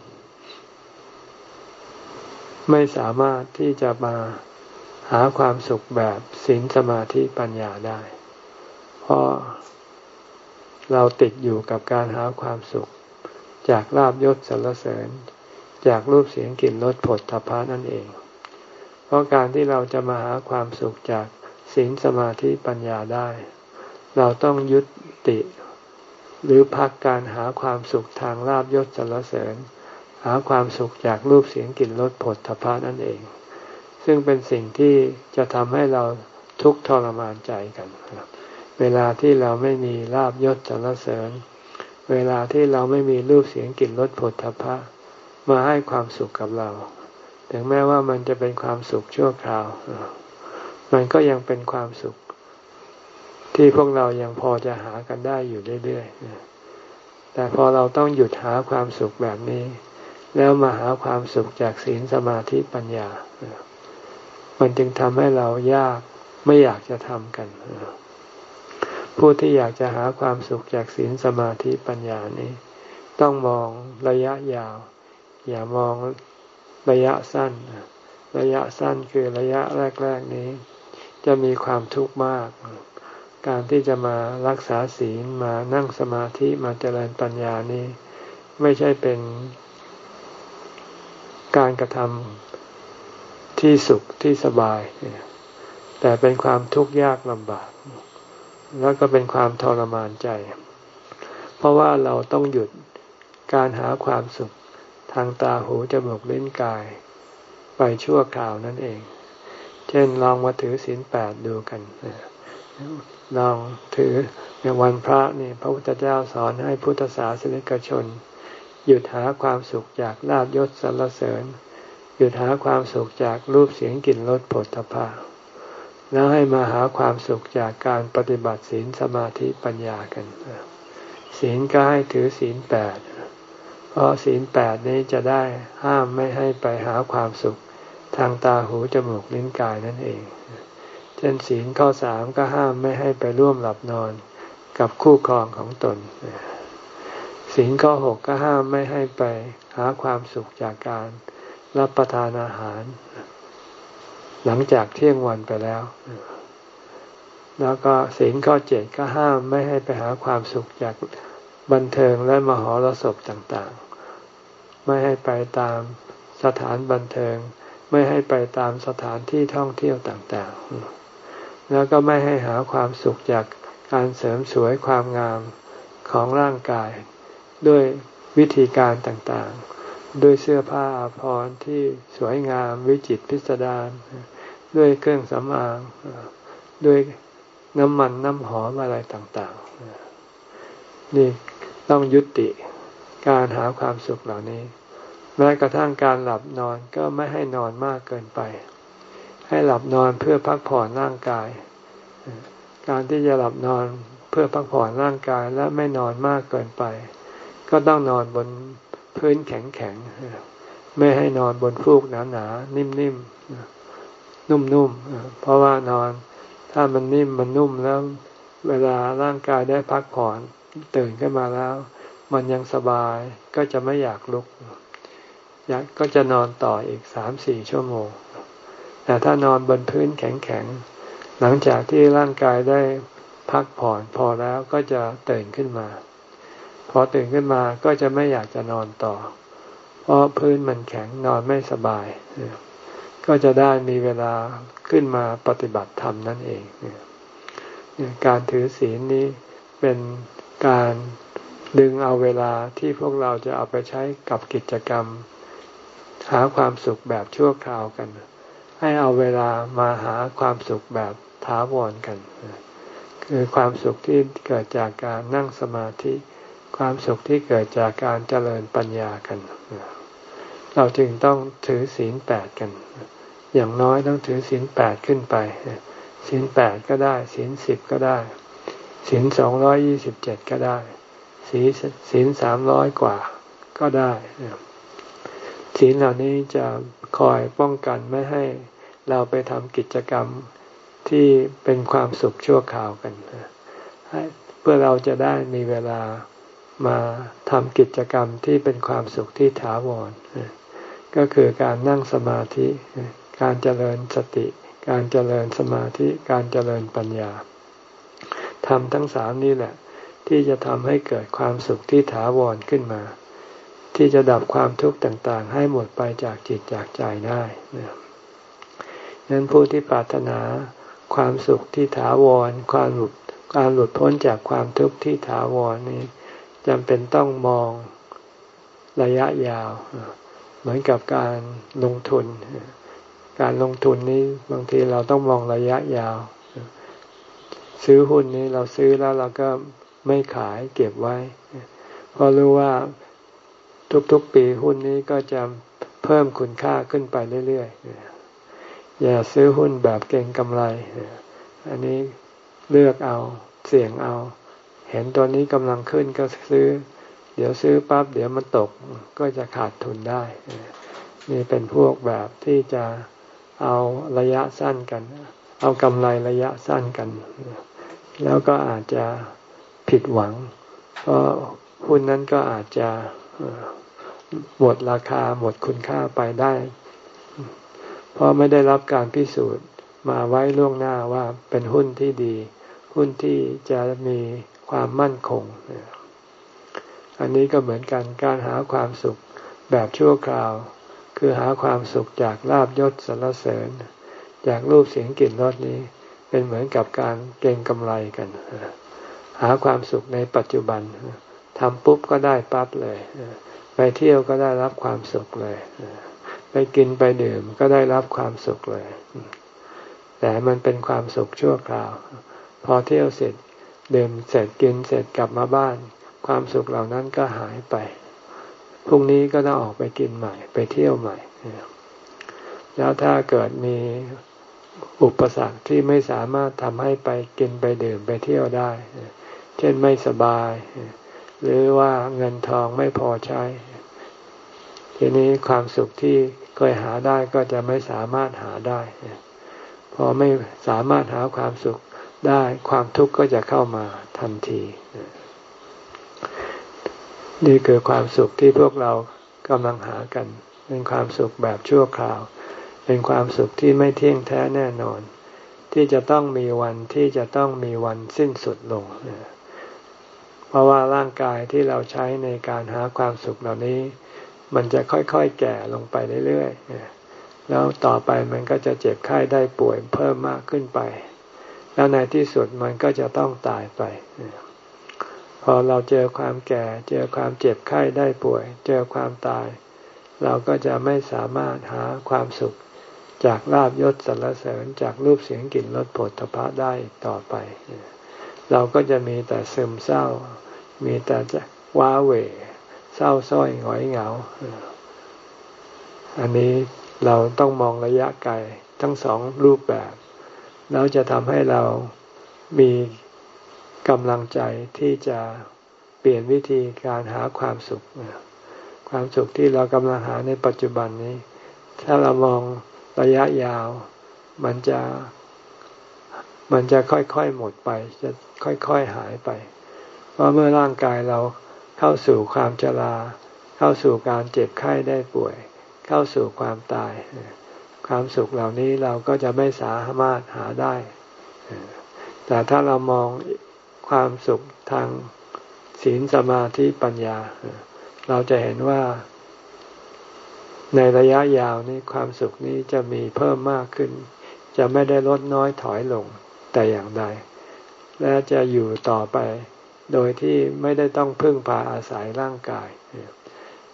ไม่สามารถที่จะมาหาความสุขแบบศีลสมาธิปัญญาได้เพราะเราติดอยู่กับการหาความสุขจากลาภยศสรรเสริญจากรูปเสียงกลิ่นรสโผฏฐัพพะนั่นเองเพราะการที่เราจะมาหาความสุขจากศีลสมาธิปัญญาได้เราต้องยุติหรือพักการหาความสุขทางลาภยศสรรเสริญหาความสุขจากรูปเสียงกลิ่นรสโผฏฐัพพะนั่นเองซึ่งเป็นสิ่งที่จะทำให้เราทุกข์ทรมานใจกันเวลาที่เราไม่มีลาภยศสรรเสริญเวลาที่เราไม่มีรูปเสียงกลิ่นรสโผฏฐัพพะมาให้ความสุขกับเราถึงแม้ว่ามันจะเป็นความสุขชั่วคราวมันก็ยังเป็นความสุขที่พวกเรายังพอจะหากันได้อยู่เรื่อยๆแต่พอเราต้องหยุดหาความสุขแบบนี้แล้วมาหาความสุขจากศีลสมาธิปัญญามันจึงทำให้เรายากไม่อยากจะทำกันผู้ที่อยากจะหาความสุขจากศีลสมาธิปัญญานี้ต้องมองระยะยาวอย่ามองระยะสั้นระยะสั้นคือระยะแรกๆนี้จะมีความทุกข์มากการที่จะมารักษาศีลมานั่งสมาธิมาเจริญปัญญานี้ไม่ใช่เป็นการกระทำที่สุขที่สบายแต่เป็นความทุกข์ยากลำบากแล้วก็เป็นความทรมานใจเพราะว่าเราต้องหยุดการหาความสุขทางตาหูจมูกลิ้นกายไปชั่วคราวนั่นเองเช่นลองมาถือศีลแปดดูกันลองถือในวันพระนี่พระพุทธเจ้าสอนให้พุทธศาสนิกชนหยุดหาความสุขจากลาภยศสรรเสริญหยุดหาความสุขจากรูปเสียงกลิ่นรสโผฏฐัพพะแล้วให้มาหาความสุขจากการปฏิบัติศีลสมาธิปัญญากันศีลก็ให้ถือศีลแปดเพราะศีลแปดนี้จะได้ห้ามไม่ให้ไปหาความสุขทางตาหูจมูกลิ้นกายนั่นเองเช่นศีลข้อสามก็ห้ามไม่ให้ไปร่วมหลับนอนกับคู่ครองของตนศีลข้อหกก็ห้ามไม่ให้ไปหาความสุขจากการรับประทานอาหารหลังจากเที่ยงวันไปแล้วแล้วก็ศีลข้อเจ็ดก็ห้ามไม่ให้ไปหาความสุขจากบันเทิงและมหรสพต่างๆไม่ให้ไปตามสถานบันเทิงไม่ให้ไปตามสถานที่ท่องเที่ยวต่างๆแล้วก็ไม่ให้หาความสุขจากการเสริมสวยความงามของร่างกายด้วยวิธีการต่างๆด้วยเสื้อผ้าอาภรณ์ที่สวยงามวิจิตรพิสดารด้วยเครื่องสำอางด้วยน้ำมันน้ำหอมอะไรต่างๆนี่ต้องยุติการหาความสุขเหล่านี้แม้กระทั่งการหลับนอนก็ไม่ให้นอนมากเกินไปให้หลับนอนเพื่อพักผ่อนร่างกายการที่จะหลับนอนเพื่อพักผ่อนร่างกายและไม่นอนมากเกินไปก็ต้องนอนบนพื้นแข็งๆไม่ให้นอนบนฟูกหนาๆนิ่มๆนุ่มๆเพราะว่านอนถ้ามันนิ่มมันนุ่มแล้วเวลาร่างกายได้พักผ่อนตื่นขึ้นมาแล้วมันยังสบายก็จะไม่อยากลุกอยากก็จะนอนต่ออีกสามสี่ชั่วโมงแต่ถ้านอนบนพื้นแข็งๆหลังจากที่ร่างกายได้พักผ่อนพอแล้วก็จะตื่นขึ้นมาพอตื่นขึ้นมาก็จะไม่อยากจะนอนต่อเพราะพื้นมันแข็งนอนไม่สบายก็จะได้มีเวลาขึ้นมาปฏิบัติธรรมนั่นเองการถือศีลนี้เป็นการดึงเอาเวลาที่พวกเราจะเอาไปใช้กับกิจกรรมหาความสุขแบบชั่วคราวกันให้เอาเวลามาหาความสุขแบบถาวรกันคือความสุขที่เกิดจากการนั่งสมาธิความสุขที่เกิดจากการเจริญปัญญากันเราจึงต้องถือศีลแปดกันอย่างน้อยต้องถือศีลแปดขึ้นไปศีลแปดก็ได้ศีลสิบก็ได้ศีลสองร้อยยี่สิบเจ็ดก็ได้ศีลศีลสามร้อยกว่าก็ได้ศีลเหล่านี้จะคอยป้องกันไม่ให้เราไปทำกิจกรรมที่เป็นความสุขชั่วคราวกันเพื่อเราจะได้มีเวลามาทำกิจกรรมที่เป็นความสุขที่ถาวรก็คือการนั่งสมาธิการเจริญสติการเจริญสมาธิการเจริญปัญญาทำทั้งสามนี้แหละที่จะทำให้เกิดความสุขที่ถาวรขึ้นมาที่จะดับความทุกข์ต่างๆให้หมดไปจากจิตจากใจได้นั้นผู้ที่ปรารถนาความสุขที่ถาวรความหลุดการหลุดพ้นจากความทุกข์ที่ถาวรนี้จำเป็นต้องมองระยะยาวเหมือนกับการลงทุนการลงทุนนี้บางทีเราต้องมองระยะยาวซื้อหุ้นนี้เราซื้อแล้วเราก็ไม่ขายเก็บไว้เพราะรู้ว่าทุกๆปีหุ้นนี้ก็จะเพิ่มคุณค่าขึ้นไปเรื่อยๆอย่าซื้อหุ้นแบบเก็งกำไรอันนี้เลือกเอาเสี่ยงเอาเห็นตัวนี้กำลังขึ้นก็ซื้อเดี๋ยวซื้อปั๊บเดี๋ยวมันตกก็จะขาดทุนได้นี่เป็นพวกแบบที่จะเอาระยะสั้นกันเอากำไรระยะสั้นกันแล้วก็อาจจะผิดหวังเพราะหุ้นนั้นก็อาจจะหมดราคาหมดคุณค่าไปได้เพราะไม่ได้รับการพิสูจน์มาไว้ล่วงหน้าว่าเป็นหุ้นที่ดีหุ้นที่จะมีความมั่นคงอันนี้ก็เหมือนกันการหาความสุขแบบชั่วคราวคือหาความสุขจากลาภยศสรรเสริญจากรูปเสียงกลิ่นรสนี้เป็นเหมือนกับการเก็งกำไรกันหาความสุขในปัจจุบันทำปุ๊บก็ได้ปั๊บเลยไปเที่ยวก็ได้รับความสุขเลยไปกินไปดื่มก็ได้รับความสุขเลยแต่มันเป็นความสุขชั่วคราวพอเที่ยวเสร็จดื่มเสร็จกินเสร็จกลับมาบ้านความสุขเหล่านั้นก็หายไปพรุ่งนี้ก็ต้องออกไปกินใหม่ไปเที่ยวใหม่แล้วถ้าเกิดมีอุปสรรคที่ไม่สามารถทำให้ไปกินไปดื่มไปเที่ยวได้เช่นไม่สบายหรือว่าเงินทองไม่พอใช้ทีนี้ความสุขที่เคยหาได้ก็จะไม่สามารถหาได้พอไม่สามารถหาความสุขได้ความทุกข์ก็จะเข้ามาทันทีนี่คือความสุขที่พวกเรากำลังหากันเป็นความสุขแบบชั่วคราวเป็นความสุขที่ไม่เที่ยงแท้แน่นอนที่จะต้องมีวันที่จะต้องมีวันสิ้นสุดลงเพราะว่าร่างกายที่เราใช้ในการหาความสุขเหล่านี้มันจะค่อยๆแก่ลงไปเรื่อยๆแล้วต่อไปมันก็จะเจ็บไข้ได้ป่วยเพิ่มมากขึ้นไปแล้วในที่สุดมันก็จะต้องตายไปพอเราเจอความแก่เจอความเจ็บไข้ได้ป่วยเจอความตายเราก็จะไม่สามารถหาความสุขจากลาภยศสรรเสริญจากรูปเสียงกลิ่นรสโผฏฐัพพะได้ต่อไปเราก็จะมีแต่ซึมเศร้ามีแต่จะว้าเหวเศร้าส้อยหงอยเหงาอันนี้เราต้องมองระยะไกลทั้งสองรูปแบบแล้วจะทำให้เรามีกำลังใจที่จะเปลี่ยนวิธีการหาความสุขความสุขที่เรากำลังหาในปัจจุบันนี้ถ้าเรามองระยะยาวมันจะมันจะค่อยๆหมดไปจะค่อยๆหายไปเพราะเมื่อร่างกายเราเข้าสู่ความชราเข้าสู่การเจ็บไข้ได้ป่วยเข้าสู่ความตายความสุขเหล่านี้เราก็จะไม่สามารถหาได้แต่ถ้าเรามองความสุขทางศีลสมาธิปัญญาเราจะเห็นว่าในระยะยาวนี้ความสุขนี้จะมีเพิ่มมากขึ้นจะไม่ได้ลดน้อยถอยลงแต่อย่างใดและจะอยู่ต่อไปโดยที่ไม่ได้ต้องพึ่งพาอาศัยร่างกาย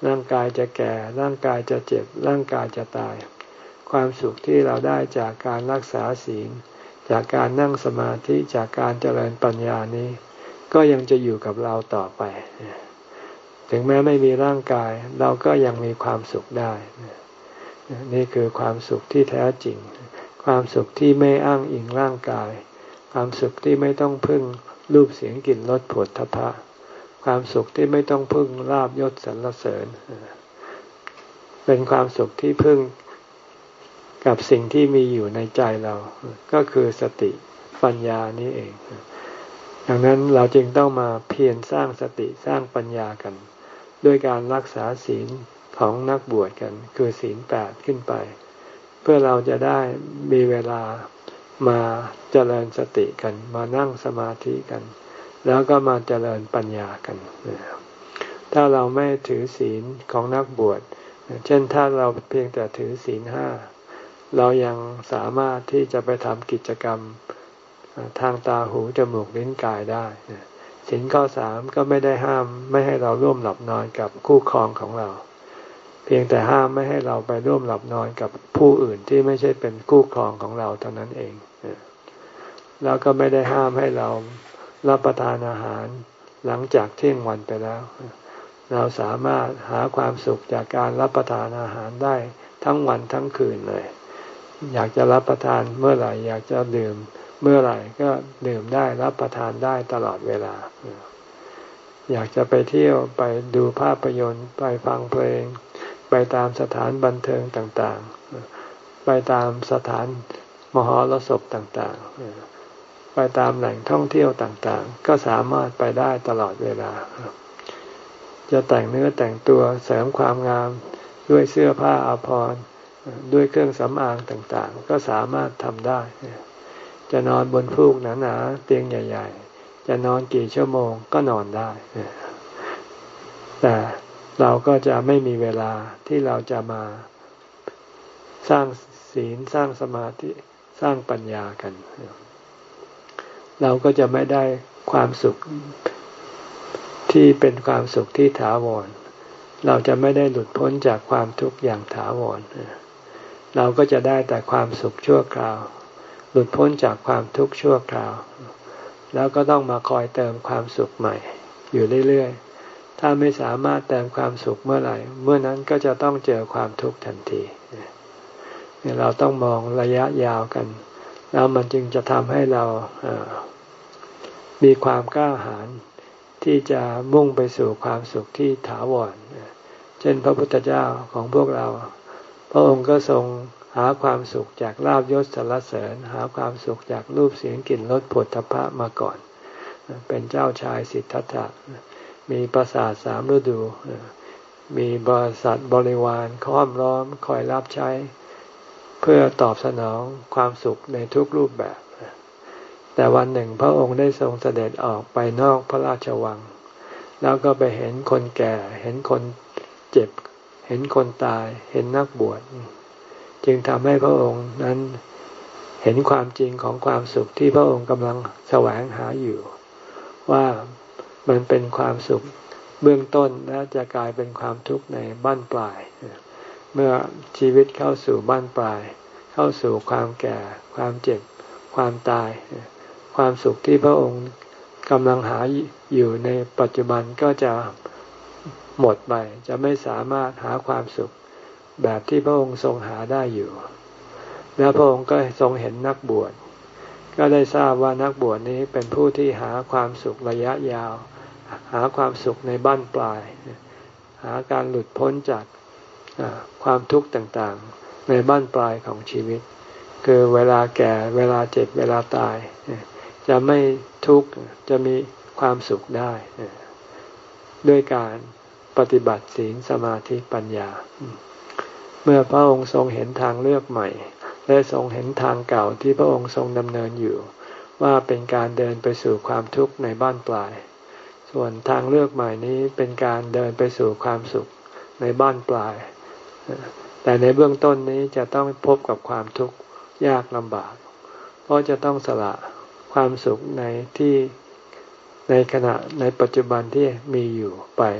ร่างกายจะแก่ร่างกายจะเจ็บร่างกายจะตายความสุขที่เราได้จากการรักษาศีลจากการนั่งสมาธิจากการเจริญปัญญานี้ก็ยังจะอยู่กับเราต่อไปถึงแม้ไม่มีร่างกายเราก็ยังมีความสุขได้นี่คือความสุขที่แท้จริงความสุขที่ไม่อ้างอิงร่างกายความสุขที่ไม่ต้องพึ่งรูปเสียงกลิ่นรสผลทพะความสุขที่ไม่ต้องพึ่งลาภยศสรรเสริญเป็นความสุขที่พึ่งกับสิ่งที่มีอยู่ในใจเราก็คือสติปัญญานี้เองดังนั้นเราจึงต้องมาเพียรสร้างสติสร้างปัญญากันด้วยการรักษาศีลของนักบวชกันคือศีลแปดขึ้นไปเพื่อเราจะได้มีเวลามาเจริญสติกันมานั่งสมาธิกันแล้วก็มาเจริญปัญญากันถ้าเราไม่ถือศีลของนักบวชเช่นถ้าเราเพียงแต่ถือศีลห้าเรายังสามารถที่จะไปทำกิจกรรมทางตาหูจมูกลิ้นกายได้ศีลข้อสามก็ไม่ได้ห้ามไม่ให้เราร่วมหลับนอนกับคู่ครองของเราเพียงแต่ห้ามไม่ให้เราไปร่วมหลับนอนกับผู้อื่นที่ไม่ใช่เป็นคู่ครองของเราเท่านั้นเองแล้วก็ไม่ได้ห้ามให้เรารับประทานอาหารหลังจากเที่ยงวันไปแล้วเราสามารถหาความสุขจากการรับประทานอาหารได้ทั้งวันทั้งคืนเลยอยากจะรับประทานเมื่อไหร่อยากจะดื่มเมื่อไหร่ก็ดื่มได้รับประทานได้ตลอดเวลาอยากจะไปเที่ยวไปดูภาพยนตร์ไปฟังเพลงไปตามสถานบันเทิงต่างๆไปตามสถานมหรสพต่างๆไปตามแหล่งท่องเที่ยวต่างๆก็สามารถไปได้ตลอดเวลาจะแต่งเนื้อแต่งตัวเสริมความงามด้วยเสื้อผ้าอาภรณ์ด้วยเครื่องสำอางต่างๆก็สามารถทำได้จะนอนบนฟูกหนาๆเตียงใหญ่ๆจะนอนกี่ชั่วโมงก็นอนได้แต่เราก็จะไม่มีเวลาที่เราจะมาสร้างศีลสร้างสมาธิสร้างปัญญากันเราก็จะไม่ได้ความสุขที่เป็นความสุขที่ถาวรเราจะไม่ได้หลุดพ้นจากความทุกข์อย่างถาวรเราก็จะได้แต่ความสุขชั่วคราวหลุดพ้นจากความทุกข์ชั่วคราวแล้วก็ต้องมาคอยเติมความสุขใหม่อยู่เรื่อยๆถ้าไม่สามารถเติมความสุขเมื่อไหร่เมื่อนั้นก็จะต้องเจอความทุกข์ทันทีเราต้องมองระยะยาวกันแล้วมันจึงจะทำให้เรามีความกล้าหาญที่จะมุ่งไปสู่ความสุขที่ถาวรเช่นพระพุทธเจ้าของพวกเราพระองค์ก็ทรงหาความสุขจากลาภยศสรรเสริญหาความสุขจากรูปเสียงกลิ่นรสผลทพะมาก่อนเป็นเจ้าชายสิทธัตถะมีปราสาทสามฤดูมีบริษัทบริวารค้อมล้อมคอยรับใช้เพื่อตอบสนองความสุขในทุกรูปแบบแต่วันหนึ่งพระองค์ได้ทรงเสด็จออกไปนอกพระราชวังแล้วก็ไปเห็นคนแก่เห็นคนเจ็บเห็นคนตายเห็นนักบวชจึงทำให้พระองค์นั้นเห็นความจริงของความสุขที่พระองค์กำลังแสวงหาอยู่ว่ามันเป็นความสุขเบื้องต้นและจะกลายเป็นความทุกข์ในบั้นปลายเมื่อชีวิตเข้าสู่บั้นปลายเข้าสู่ความแก่ความเจ็บความตายความสุขที่พระองค์กำลังหาอยู่ในปัจจุบันก็จะหมดไปจะไม่สามารถหาความสุขแบบที่พระองค์ทรงหาได้อยู่แล้วพระองค์ก็ทรงเห็นนักบวชก็ได้ทราบว่านักบวชนี้เป็นผู้ที่หาความสุขระยะยาวหาความสุขในบั้นปลายหาการหลุดพ้นจากความทุกข์ต่างๆในบั้นปลายของชีวิตคือเวลาแก่เวลาเจ็บเวลาตายจะไม่ทุกข์จะมีความสุขได้ด้วยการปฏิบัติศีลสมาธิปัญญาเมื่อพระองค์ทรงเห็นทางเลือกใหม่และทรงเห็นทางเก่าที่พระองค์ทรงดำเนินอยู่ว่าเป็นการเดินไปสู่ความทุกข์ในบั้นปลายส่วนทางเลือกใหม่นี้เป็นการเดินไปสู่ความสุขในบั้นปลายแต่ในเบื้องต้นนี้จะต้องพบกับความทุกข์ยากลำบากเพราะจะต้องสละความสุขในที่ในขณะในปัจจุบันที่มีอยู่ไปค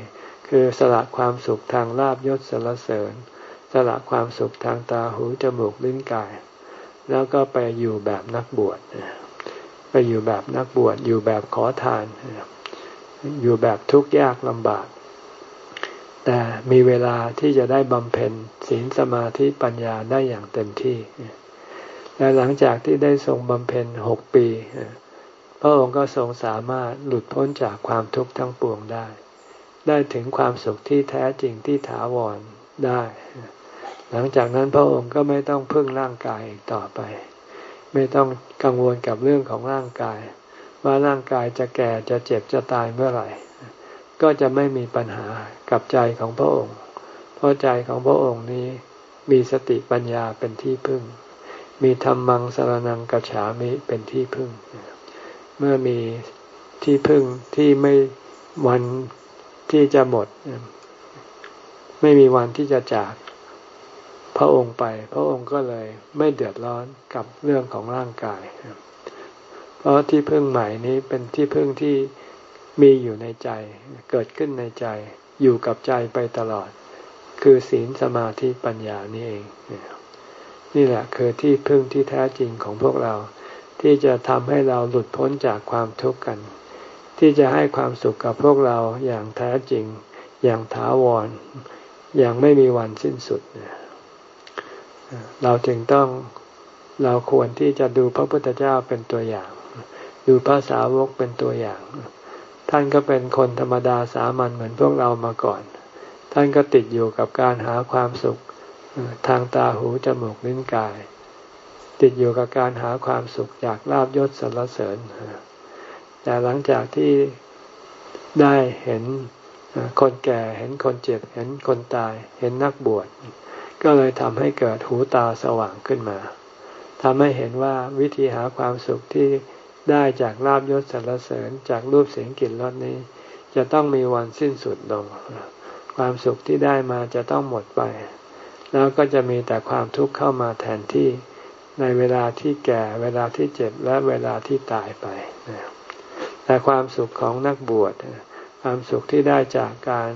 คือสละความสุขทางลาภยศสรรเสริญสละความสุขทางตาหูจมูกลิ้นกายแล้วก็ไปอยู่แบบนักบวชไปอยู่แบบนักบวชอยู่แบบขอทานอยู่แบบทุกข์ยากลำบากแต่มีเวลาที่จะได้บำเพ็ญศีลสมาธิปัญญาได้อย่างเต็มที่และหลังจากที่ได้ทรงบำเพ็ญหกปีพระองค์ก็ทรงสามารถหลุดพ้นจากความทุกข์ทั้งปวงได้ได้ถึงความสุขที่แท้จริงที่ถาวรได้หลังจากนั้นพระองค์ก็ไม่ต้องพึ่งร่างกายอีกต่อไปไม่ต้องกังวลกับเรื่องของร่างกายว่าร่างกายจะแก่จะเจ็บจะตายเมื่อไหร่ก็จะไม่มีปัญหากับใจของพระองค์เพราะใจของพระองค์นี้มีสติปัญญาเป็นที่พึ่งมีธัมมังสรณังกัจฉามิเป็นที่พึ่งเมื่อมีที่พึ่งที่ไม่วันที่จะหมดไม่มีวันที่จะจากพระองค์ไปพระองค์ก็เลยไม่เดือดร้อนกับเรื่องของร่างกายเพราะที่พึ่งใหม่นี้เป็นที่พึ่งที่มีอยู่ในใจเกิดขึ้นในใจอยู่กับใจไปตลอดคือศีลสมาธิปัญญานี่เองนี่แหละคือที่พึ่งที่แท้จริงของพวกเราที่จะทำให้เราหลุดพ้นจากความทุกข์กันที่จะให้ความสุขกับพวกเราอย่างแท้จริงอย่างถาวรอย่างไม่มีวันสิ้นสุดเราจึงต้องเราควรที่จะดูพระพุทธเจ้าเป็นตัวอย่างดูพระสาวกเป็นตัวอย่างท่านก็เป็นคนธรรมดาสามัญเหมือนพวกเรามาก่อนท่านก็ติดอยู่กับการหาความสุขทางตาหูจมูกลิ้นกายติดอยู่กับการหาความสุขจากลาภยศสรรเสริญแต่หลังจากที่ได้เห็นคนแก่เห็นคนเจ็บเห็นคนตายเห็นนักบวชก็เลยทำให้เกิดหูตาสว่างขึ้นมาทำให้เห็นว่าวิธีหาความสุขที่ได้จากลาภยศสรรเสริญจากรูปเสียงกลิ่นรสนี้จะต้องมีวันสิ้นสุดลงความสุขที่ได้มาจะต้องหมดไปแล้วก็จะมีแต่ความทุกข์เข้ามาแทนที่ในเวลาที่แก่เวลาที่เจ็บและเวลาที่ตายไปแต่ความสุขของนักบวชความสุขที่ได้จากการ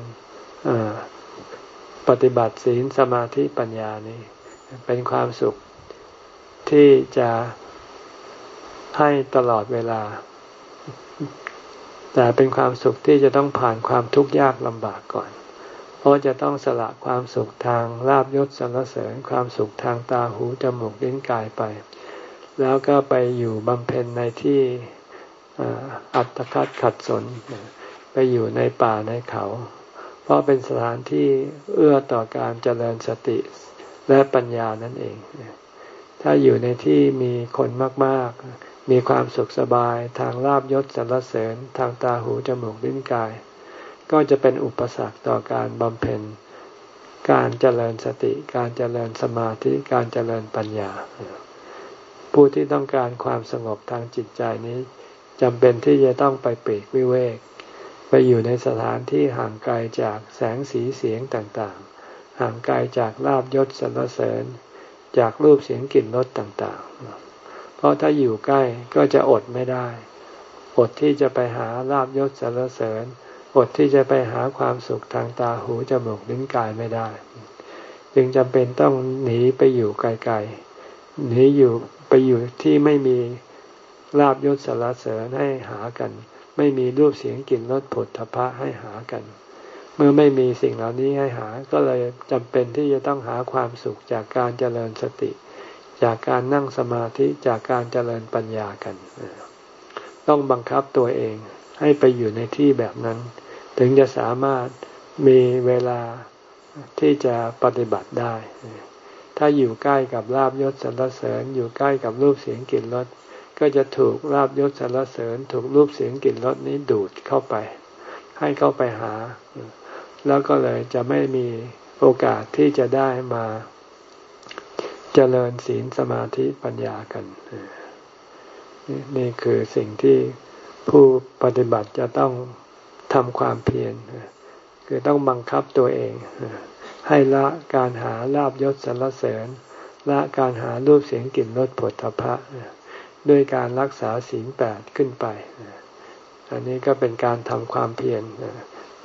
ปฏิบัติศีลสมาธิปัญญานี้เป็นความสุขที่จะให้ตลอดเวลาแต่เป็นความสุขที่จะต้องผ่านความทุกข์ยากลำบากก่อนเพราะจะต้องสละความสุขทางลาภยศสรรเสริญความสุขทางตาหูจมูกลิ้นกายไปแล้วก็ไปอยู่บำเพ็ญในที่อัตคัดขัดสนไปอยู่ในป่าในเขาเพราะเป็นสถานที่เอื้อต่อการเจริญสติและปัญญานั่นเองถ้าอยู่ในที่มีคนมากๆมีความสุขสบายทางลาภยศสรรเสริญทางตาหูจมูกลิ้นกายก็จะเป็นอุปสรรคต่อการบำเพ็ญการเจริญสติการเจริญสมาธิการเจริญปัญญาผู้ที่ต้องการความสงบทางจิตใจนี้จำเป็นที่จะต้องไปปลีกวิเวกไปอยู่ในสถานที่ห่างไกลจากแสงสีเสียงต่างๆห่างไกลจากลาภยศสรรเสริญจากรูปเสียงกลิ่นรสต่างๆเพราะถ้าอยู่ใกล้ก็จะอดไม่ได้อดที่จะไปหาลาภยศสรรเสริญอดที่จะไปหาความสุขทางตาหูจมูกลิ้นกายไม่ได้จึงจำเป็นต้องหนีไปอยู่ไกลๆหนีอยู่ไปอยู่ที่ไม่มีลาภยศสรรเสริญให้หากันไม่มีรูปเสียงกลิ่นรสผลทพะให้หากันเมื่อไม่มีสิ่งเหล่านี้ให้หาก็เลยจำเป็นที่จะต้องหาความสุขจากการเจริญสติจากการนั่งสมาธิจากการเจริญปัญญากันต้องบังคับตัวเองให้ไปอยู่ในที่แบบนั้นถึงจะสามารถมีเวลาที่จะปฏิบัติได้ถ้าอยู่ใกล้กับลาภยศสรรเสริญอยู่ใกล้กับรูปเสียงกลิ่นรสก็จะถูกลาภยศสรรเสริญถูกรูปเสียงกลิ่นรสนี้ดูดเข้าไปให้เข้าไปหาแล้วก็เลยจะไม่มีโอกาสที่จะได้มาเจริญศีลสมาธิปัญญากันนี่คือสิ่งที่ผู้ปฏิบัติจะต้องทำความเพียรคือต้องบังคับตัวเองให้ละการหาลาภยศสรรเสริญละการหารูปเสียงกลิ่นรสโผฏฐัพพะด้วยการรักษาศีลแปดขึ้นไปอันนี้ก็เป็นการทำความเพียร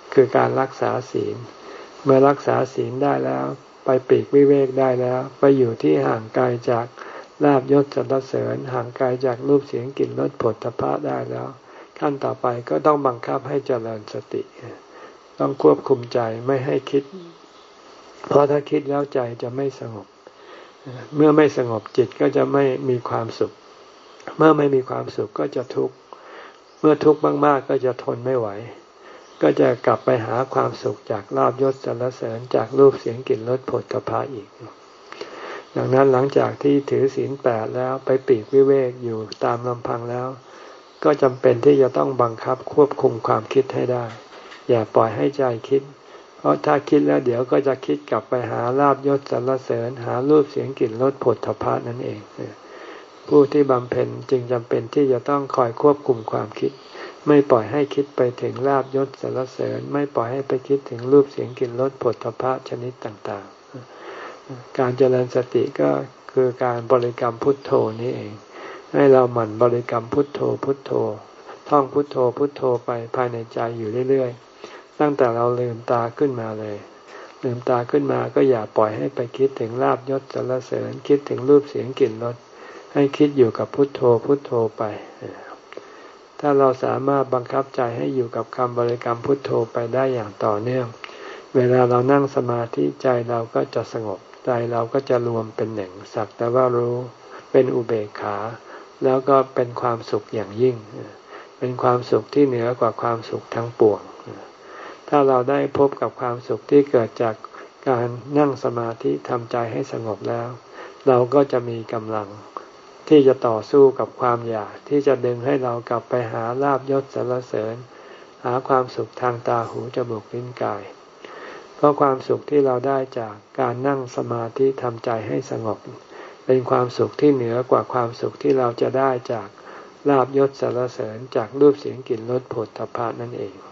คือการรักษาศีลเมื่อรักษาศีลได้แล้วไปปีกวิเวกได้แล้วไปอยู่ที่ห่างไกลจากลาภยศสรรเสริญห่างไกลจากรูปเสียงกลิ่นรสผลทพะได้แล้วขั้นต่อไปก็ต้องบังคับให้เจริญสติต้องควบคุมใจไม่ให้คิดเพราะถ้าคิดแล้วใจจะไม่สงบเมื่อไม่สงบจิตก็จะไม่มีความสุขเมื่อไม่มีความสุขก็จะทุกข์เมื่อทุกข์มากๆก็จะทนไม่ไหวก็จะกลับไปหาความสุขจากลาภยศสรรเสริญจากรูปเสียงกลิ่นรสผลทพะอีกดังนั้นหลังจากที่ถือศีลแปดแล้วไปปีกวิเวกอยู่ตามลำพังแล้วก็จำเป็นที่จะต้องบังคับควบคุมความคิดให้ได้อย่าปล่อยให้ใจคิดเพราะถ้าคิดแล้วเดี๋ยวก็จะคิดกลับไปหาลาภยศสรรเสริญหารูปเสียงกลิ่นรสผลทพะนั่นเองผู้ที่บำเพ็ญจึงจำเป็นที่จะต้องคอยควบคุมความคิดไม่ปล่อยให้คิดไปถึงลาภยศสรรเสริญไม่ปล่อยให้ไปคิดถึงรูปเสียงกลิ่นรสผลทพะชนิดต่างๆการเจริญสติก็คือการบริกรรมพุทโธนี่เองให้เราหมั่นบริกรรมพุทโธพุทโธท่องพุทโธพุทโธไปภายในใจอยู่เรื่อยๆตั้งแต่เราลืมตาขึ้นมาเลยลืมตาขึ้นมาก็อย่าปล่อยให้ไปคิดถึงลาภยศสรรเสริญคิดถึงรูปเสียงกลิ่นรสให้คิดอยู่กับพุทโธพุทโธไปถ้าเราสามารถบังคับใจให้อยู่กับคำบริกรรมพุทโธไปได้อย่างต่อเนื่องเวลาเรานั่งสมาธิใจเราก็จะสงบใจเราก็จะรวมเป็นหนึ่งสักแต่ว่ารู้เป็นอุเบกขาแล้วก็เป็นความสุขอย่างยิ่งเป็นความสุขที่เหนือกว่าความสุขทั้งปวงถ้าเราได้พบกับความสุขที่เกิดจากการนั่งสมาธิทำใจให้สงบแล้วเราก็จะมีกำลังที่จะต่อสู้กับความอยากที่จะดึงให้เรากลับไปหาลาภยศสรรเสริญหาความสุขทางตาหูจมูกลิ้นกายเพราะความสุขที่เราได้จากการนั่งสมาธิทำใจให้สงบเป็นความสุขที่เหนือกว่าความสุขที่เราจะได้จากลาภยศสรรเสริญจากรูปเสียงกลิ่นรสผลทพะนั่นเอง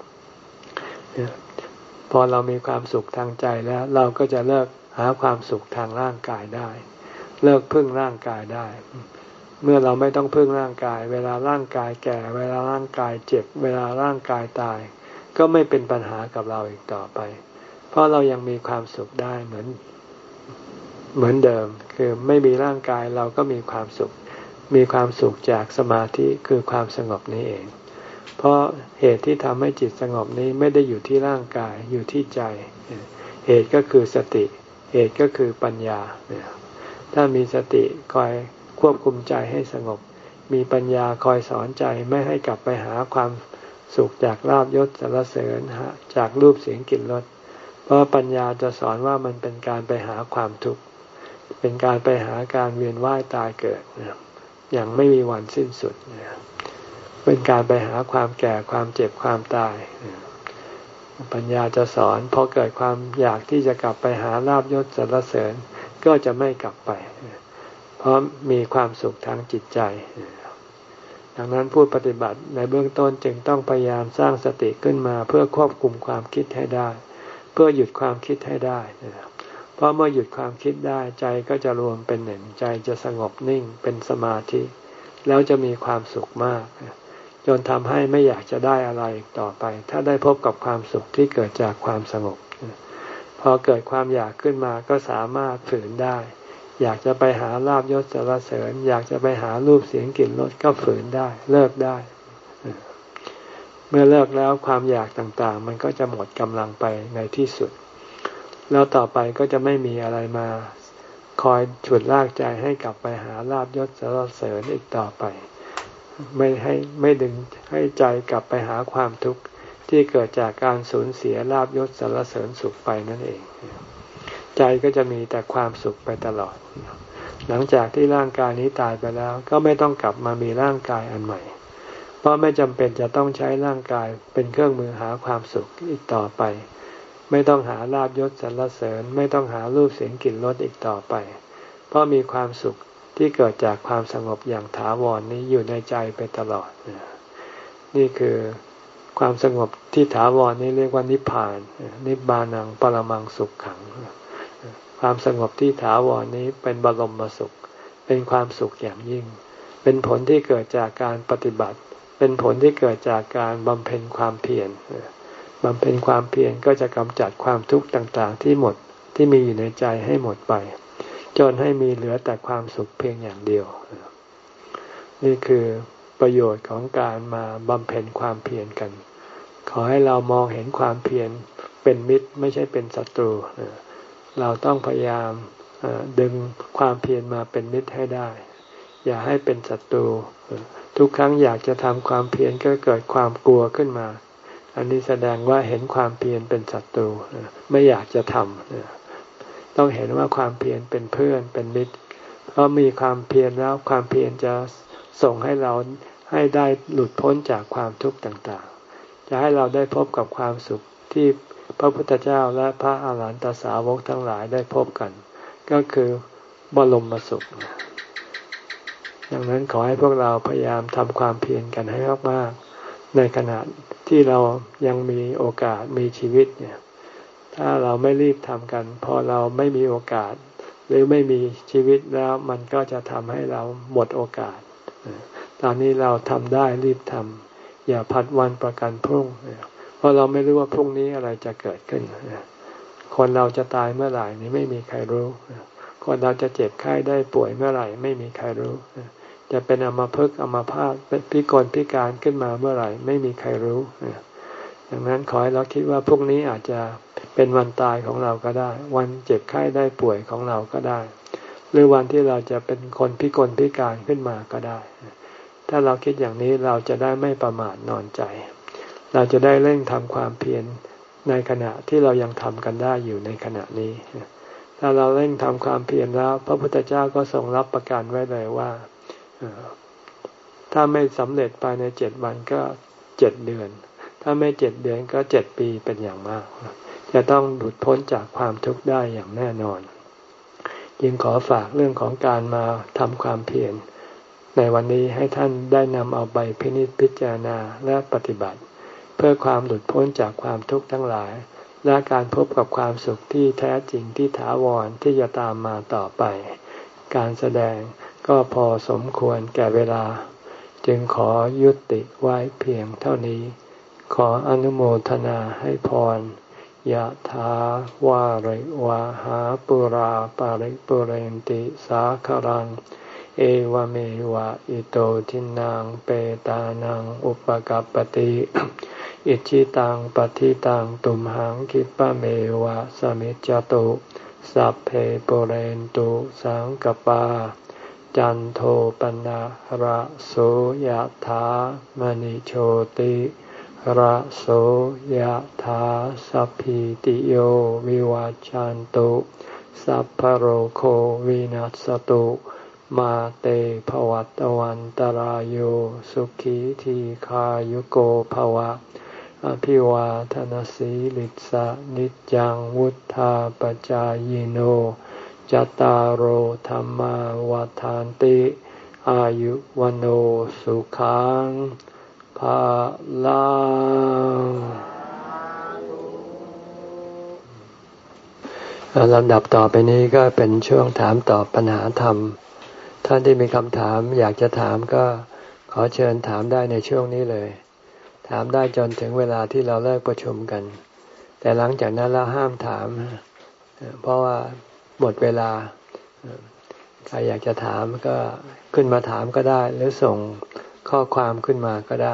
พอเรามีความสุขทางใจแล้วเราก็จะเลิกหาความสุขทางร่างกายได้เลิกพึ่งร่างกายได้เมื่อเราไม่ต้องพึ่งร่างกายเวลาร่างกายแก่เวลาร่างกายเจ็บเวลาร่างกายตายก็ไม่เป็นปัญหากับเราอีกต่อไปเพราะเรายังมีความสุขได้เหมือนเหมือนเดิมคือไม่มีร่างกายเราก็มีความสุขมีความสุขจากสมาธิคือความสงบนี้เองเพราะเหตุที่ทำให้จิตสงบนี้ไม่ได้อยู่ที่ร่างกายอยู่ที่ใจเหตุก็คือสติเหตุก็คือปัญญาถ้ามีสติคอยควบคุมใจให้สงบมีปัญญาคอยสอนใจไม่ให้กลับไปหาความสุขจากลาภยศสรรเสริญจากรูปเสียงกลิ่นรสเพราะปัญญาจะสอนว่ามันเป็นการไปหาความทุกข์เป็นการไปหาการเวียนว่ายตายเกิดอย่างไม่มีวันสิ้นสุดเป็นการไปหาความแก่ความเจ็บความตายปัญญาจะสอนพอเกิดความอยากที่จะกลับไปหาลาภยศสรรเสริญก็จะไม่กลับไปเพราะมีความสุขทางจิตใจดังนั้นผู้ปฏิบัติในเบื้องต้นจึงต้องพยายามสร้างสติขึ้นมาเพื่อควบคุมความคิดให้ได้เพื่อหยุดความคิดให้ได้เพราะเมื่อหยุดความคิดได้ใจก็จะรวมเป็นหนึ่งใจจะสงบนิ่งเป็นสมาธิแล้วจะมีความสุขมากจนทำให้ไม่อยากจะได้อะไรอีกต่อไปถ้าได้พบกับความสุขที่เกิดจากความสงบพอเกิดความอยากขึ้นมาก็สามารถฝืนได้อยากจะไปหาลาภยศสรรเสริญอยากจะไปหารูปเสียงกลิ่นรสก็ฝืนได้เลิกได้เมื่อเลิกแล้วความอยากต่างๆมันก็จะหมดกำลังไปในที่สุดแล้วต่อไปก็จะไม่มีอะไรมาคอยฉุดลากใจให้กลับไปหาลาภยศสรรเสริญอีกต่อไปไม่ให้ไม่ดึงให้ใจกลับไปหาความทุกข์ที่เกิดจากการสูญเสียลาภยศสรรเสริญสุขไปนั่นเองใจก็จะมีแต่ความสุขไปตลอดหลังจากที่ร่างกายนี้ตายไปแล้วก็ไม่ต้องกลับมามีร่างกายอันใหม่เพราะไม่จำเป็นจะต้องใช้ร่างกายเป็นเครื่องมือหาความสุขอีกต่อไปไม่ต้องหาลาภยศสรรเสริญไม่ต้องหารูปเสียงกลิ่นรสอีกต่อไปเพราะมีความสุขที่เกิดจากความสงบอย่างถาวร นี้อยู่ในใจไปตลอดนี่คือความสงบที่ถาวรนี้เรียกว่านิพพานนิบานังปรมังสุขขังความสงบที่ถาวรนี้เป็นบรมสุขเป็นความสุขอย่างยิ่งเป็นผลที่เกิดจากการปฏิบัติเป็นผลที่เกิดจากการบำเพ็ญความเพียรบำเพ็ญความเพียรก็จะกำจัดความทุกข์ต่างๆที่หมดที่มีอยู่ในใจให้หมดไปจนให้มีเหลือแต่ความสุขเพียงอย่างเดียวนี่คือประโยชน์ของการมาบำเพ็ญความเพียรกันขอให้เรามองเห็นความเพียรเป็นมิตรไม่ใช่เป็นศัตรูเราต้องพยายามดึงความเพียรมาเป็นมิตรให้ได้อย่าให้เป็นศัตรูทุกครั้งอยากจะทำความเพียรก็เกิดความกลัวขึ้นมาอันนี้แสดงว่าเห็นความเพียรเป็นศัตรูไม่อยากจะทำต้องเห็นว่าความเพียรเป็นเพื่อนเป็นมิตรเพราะมีความเพียรแล้วความเพียรจะส่งให้เราให้ได้หลุดพ้นจากความทุกข์ต่างๆจะให้เราได้พบกับความสุขที่พระพุทธเจ้าและพระอาหารหันตสาวกทั้งหลายได้พบกันก็คือบรมสุขดังนั้นขอให้พวกเราพยายามทำความเพียรกันให้มากๆในขณะที่เรายังมีโอกาสมีชีวิตเนี่ยถ้าเราไม่รีบทำกันพอเราไม่มีโอกาสหรือไม่มีชีวิตแล้วมันก็จะทำให้เราหมดโอกาสตอนนี้เราทำได้รีบทำอย่าผัดวันประกันพรุ่งเพราะเราไม่รู้ว่าพรุ่งนี้อะไรจะเกิดขึ้นคนเราจะตายเมื่อไหร่นี้ไม่มีใครรู้คนเราจะเจ็บไข้ได้ป่วยเมื่อไหร่ไม่มีใครรู้จะเป็นอัมพฤกษ์อัมพาตเป็นพิกลพิการขึ้นมาเมื่อไหร่ไม่มีใครรู้ดังนั้นขอให้เราคิดว่าพรุ่งนี้อาจจะเป็นวันตายของเราก็ได้วันเจ็บไข้ได้ป่วยของเราก็ได้หรือวันที่เราจะเป็นคนพิกลพิการขึ้นมาก็ได้ถ้าเราคิดอย่างนี้เราจะได้ไม่ประมาทนอนใจเราจะได้เร่งทำความเพียรในขณะที่เรายังทำกันได้อยู่ในขณะนี้ถ้าเราเร่งทำความเพียรแล้วพระพุทธเจ้าก็ทรงรับประกันไว้เลยว่าถ้าไม่สำเร็จภายในเจ็ดวันก็เจ็ดเดือนถ้าไม่เจ็ดเดือนก็เจ็ดปีเป็นอย่างมากจะต้องหลุดพ้นจากความทุกข์ได้อย่างแน่นอนจึงขอฝากเรื่องของการมาทำความเพียรในวันนี้ให้ท่านได้นำเอาไปพินิจพิจารณาและปฏิบัติเพื่อความหลุดพ้นจากความทุกข์ทั้งหลายและการพบกับความสุขที่แท้จริงที่ถาวรที่จะตามมาต่อไปการแสดงก็พอสมควรแก่เวลาจึงขอยุติไว้เพียงเท่านี้ขออนุโมทนาให้พรยะถาวาริวะหาปุราปาริปุเรนติสาครังเอวเมวะอิโตทินังเปตานังอุปกัปปติอิจิตังปฏิตังตุมหังคิปะเมวะสมิจจตุสัพเพปุเรนตุสังกปาจันโทปนะระโสยถามณิโชติระโสยถาสัพพิติโยวิวัจจันตุสัพพโรโควินัสตุมาเตภวัตวันตารโยสุขีทีขายุโกภวะอภิวาทนาสีลิสะนิจังวุธาปจายโนจัตตารโอธรรมวาทานติอายุวันโอสุขังภาลังลำดับต่อไปนี้ก็เป็นช่วงถามตอบปัญหาธรรมท่านที่มีคำถามอยากจะถามก็ขอเชิญถามได้ในช่วงนี้เลยถามได้จนถึงเวลาที่เราเลิกประชุมกันแต่หลังจากนั้นเราห้ามถามเพราะว่าหมดเวลาใครอยากจะถามก็ขึ้นมาถามก็ได้หรือส่งข้อความขึ้นมาก็ได้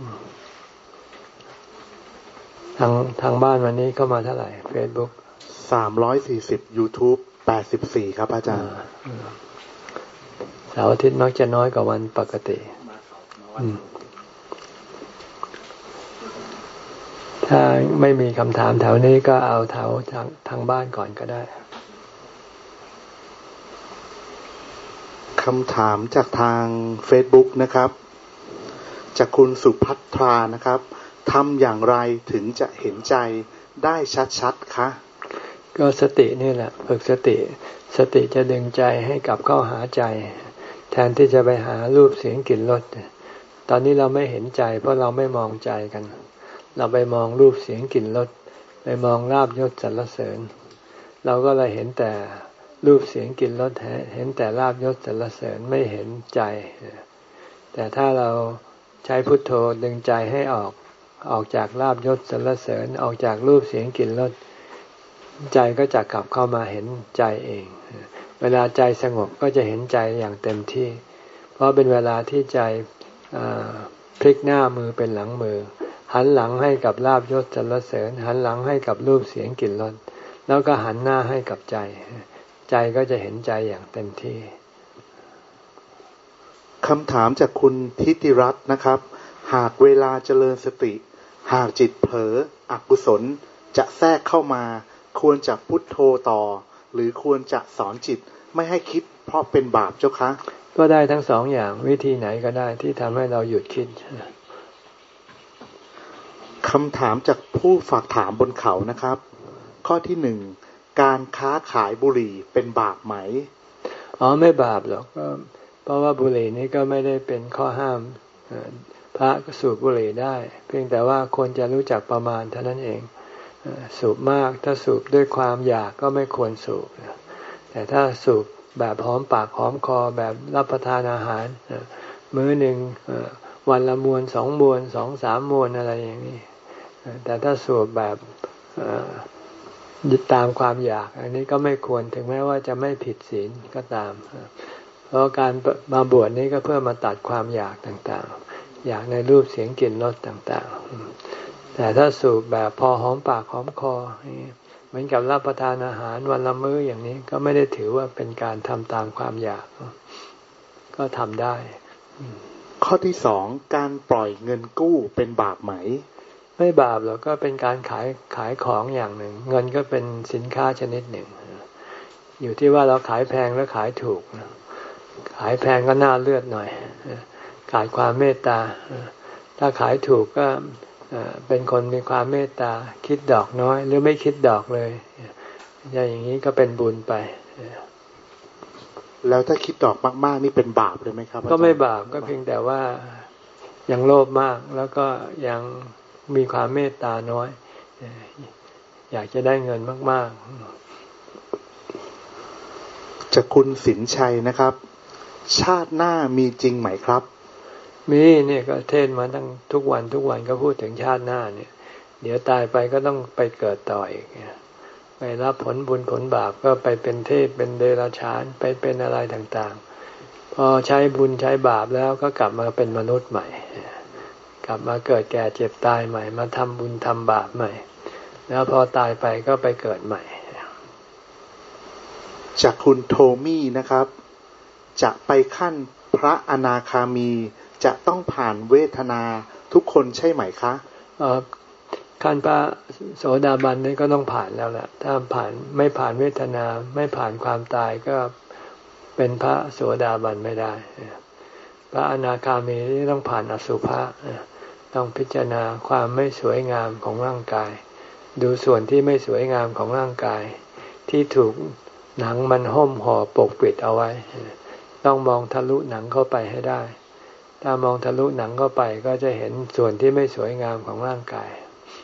ทางทางบ้านวันนี้เข้ามาเท่าไหร่ Facebook สามร้อยสี่สิบ YouTube แปดสิบสี่ครับอาจารย์เสาร์อาทิตย์มักจะน้อยกว่าวันปกติถ้าไม่มีคำถามแถวนี้ก็เอาแถวทางทางบ้านก่อนก็ได้คำถามจากทาง Facebook นะครับจากคุณสุภัทรานะครับทำอย่างไรถึงจะเห็นใจได้ชัดๆคะก็สตินี่แหละฝึกสติสติจะดึงใจให้กลับเข้าหาใจแทนที่จะไปหารูปเสียงกลิ่นรสตอนนี้เราไม่เห็นใจเพราะเราไม่มองใจกันเราไปมองรูปเสียงกลิ่นรสไปมองลาภยศสรรเสริญเราก็เลยเห็นแต่รูปเสียงกลิ่นรสเห็นแต่ลาภยศสรรเสริญไม่เห็นใจแต่ถ้าเราใช้พุทโธดึงใจให้ออกออกจากลาภยศสรรเสริญออกจากรูปเสียงกลิ่นรสใจก็จะกลับเข้ามาเห็นใจเองเวลาใจสงบก็จะเห็นใจอย่างเต็มที่เพราะเป็นเวลาที่ใจพลิกหน้ามือเป็นหลังมือหันหลังให้กับลาภยศสรรเสริญหันหลังให้กับรูปเสียงกลิ่นรสแล้วก็หันหน้าให้กับใจใจก็จะเห็นใจอย่างเต็มที่คำถามจากคุณทิติรัตน์นะครับหากเวลาเจริญสติหากจิตเผลออกุศลจะแทรกเข้ามาควรจะพุทโธต่อหรือควรจะสอนจิตไม่ให้คิดเพราะเป็นบาปเจ้าคะก็ได้ทั้งสองอย่างวิธีไหนก็ได้ที่ทำให้เราหยุดคิดคำถามจากผู้ฝากถามบนเขานะครับข้อที่หนึ่งการค้าขายบุหรี่เป็นบาปไหมอ๋อไม่บาปหรอกก็เพราะว่าบุหรี่นี้ก็ไม่ได้เป็นข้อห้ามพระก็สูบบุหรี่ได้เพียงแต่ว่าควรจะรู้จักประมาณเท่านั้นเองสูบมากถ้าสูบด้วยความอยากก็ไม่ควรสูบแต่ถ้าสูบแบบหอมปากหอมคอแบบรับประทานอาหารมื้อหนึ่งวันละมวนสองมวนสองสามมวนอะไรอย่างนี้แต่ถ้าสูบแบบยึดตามความอยากอันนี้ก็ไม่ควรถึงแม้ว่าจะไม่ผิดศีลก็ตามเพราะการมาบวชนี้ก็เพื่อมาตัดความอยากต่างๆอยากในรูปเสียงกลิ่นรสต่างๆแต่ถ้าสูบแบบพอหอมปากหอมคอเหมือนกับรับประทานอาหารวันละมื้ออย่างนี้ก็ไม่ได้ถือว่าเป็นการทำตามความอยากก็ทำได้ข้อที่สองการปล่อยเงินกู้เป็นบาปไหมไม่บาปหรอกก็เป็นการขายขายของอย่างหนึ่งเงินก็เป็นสินค้าชนิดหนึ่งอยู่ที่ว่าเราขายแพงหรือขายถูกขายแพงก็น่าเลือดหน่อยขาดความเมตตาถ้าขายถูกก็เป็นคนมีความเมตตาคิดดอกน้อยหรือไม่คิดดอกเลยอย่างนี้ก็เป็นบุญไปแล้วถ้าคิดดอกมากๆนี่เป็นบาปเลยไหมครับก็ไม่บาปก็เพียงแต่ว่ายังโลภมากแล้วก็ยังมีความเมตตาน้อยอยากจะได้เงินมากๆจากคุณสินชัยนะครับชาติหน้ามีจริงไหมครับมีเนี่ยก็เทศมาตั้งทุกวันทุกวันก็พูดถึงชาติหน้าเนี่ยเดี๋ยวตายไปก็ต้องไปเกิดต่ออีกไปรับผลบุญผลบาปก็ไปเป็นเทพเป็นเดรัจฉานไปเป็นอะไรต่างๆพอใช้บุญใช้บาปแล้วก็กลับมาเป็นมนุษย์ใหม่กลับมาเกิดแก่เจ็บตายใหม่มาทำบุญทำบาปใหม่แล้วพอตายไปก็ไปเกิดใหม่จากคุณโทมี่นะครับจะไปขั้นพระอนาคามีจะต้องผ่านเวทนาทุกคนใช่ไหมคะเอ่อขั้นพระโสดาบันนี่ก็ต้องผ่านแล้วแหละถ้าผ่านไม่ผ่านเวทนาไม่ผ่านความตายก็เป็นพระโสดาบันไม่ได้พระอนาคามีนี่ต้องผ่านอสุภะต้องพิจารณาความไม่สวยงามของร่างกายดูส่วนที่ไม่สวยงามของร่างกายที่ถูกหนังมันหุ้มห่อปกปิดเอาไว้ต้องมองทะลุหนังเข้าไปให้ได้ถ้ามองทะลุหนังเข้าไปก็จะเห็นส่วนที่ไม่สวยงามของร่างกาย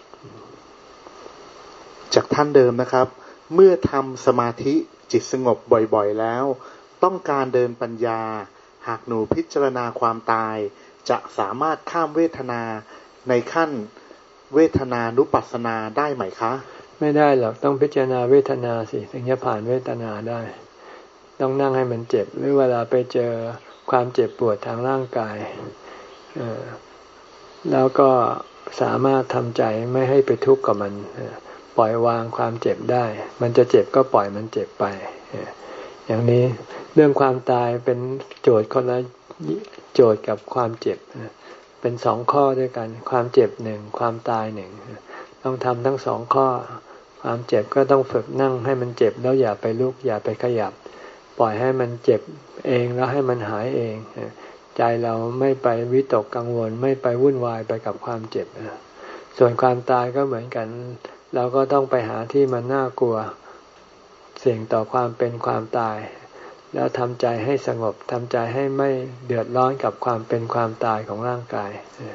จากท่านเดิมนะครับเมื่อทำสมาธิจิตสงบบ่อยๆแล้วต้องการเดินปัญญาหากหนูพิจารณาความตายจะสามารถข้ามเวทนาในขั้นเวทนานุปัสสนาได้ไหมคะไม่ได้หรอกต้องพิจารณาเวทนาสิถึงจะผ่านเวทนาได้ต้องนั่งให้มันเจ็บหรือเวลาไปเจอความเจ็บปวดทางร่างกายแล้วก็สามารถทำใจไม่ให้ไปทุกข์กับมันปล่อยวางความเจ็บได้มันจะเจ็บก็ปล่อยมันเจ็บไปอย่างนี้เรื่องความตายเป็นโจทย์คนละโจทย์กับความเจ็บเป็นสองข้อด้วยกันความเจ็บหนึ่งความตายหนึ่งต้องทำทั้งสองข้อความเจ็บก็ต้องฝึกนั่งให้มันเจ็บแล้วอย่าไปลุกอย่าไปขยับปล่อยให้มันเจ็บเองแล้วให้มันหายเองใจเราไม่ไปวิตกกังวลไม่ไปวุ่นวายไปกับความเจ็บส่วนความตายก็เหมือนกันเราก็ต้องไปหาที่มันน่ากลัวเสี่ยงต่อความเป็นความตายแล้วทำใจให้สงบทำใจให้ไม่เดือดร้อนกับความเป็นความตายของร่างกาย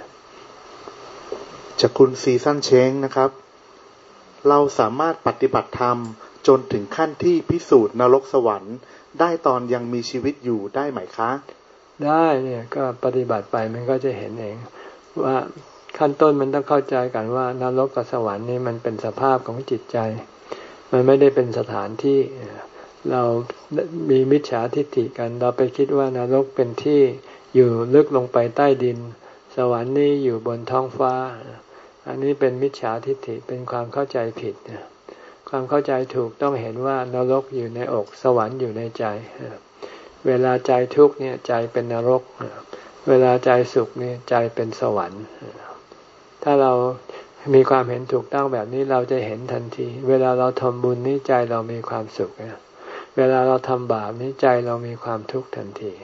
จากคุณซีซั่นเชงนะครับเราสามารถปฏิบัติธรรมจนถึงขั้นที่พิสูจน์นรกสวรรค์ได้ตอนยังมีชีวิตอยู่ได้ไหมคะได้เนี่ยก็ปฏิบัติไปมันก็จะเห็นเองว่าขั้นต้นมันต้องเข้าใจกันว่านรกกับสวรรค์นี่มันเป็นสภาพของจิตใจมันไม่ได้เป็นสถานที่เรามีมิจฉาทิฏฐิกันเราไปคิดว่านรกเป็นที่อยู่ลึกลงไปใต้ดินสวรรค์นี่อยู่บนท้องฟ้าอันนี้เป็นมิจฉาทิฏฐิเป็นความเข้าใจผิดความเข้าใจถูกต้องเห็นว่านรกอยู่ในอกสวรรค์อยู่ในใจเวลาใจทุกข์เนี่ยใจเป็นนรกเวลาใจสุขเนี่ยใจเป็นสวรรค์ถ้าเรามีความเห็นถูกต้องแบบนี้เราจะเห็นทันทีเวลาเราทำบุญนี่ใจเรามีความสุขเวลาเราทำบาปนี่ใจเรามีความทุกข์ทันที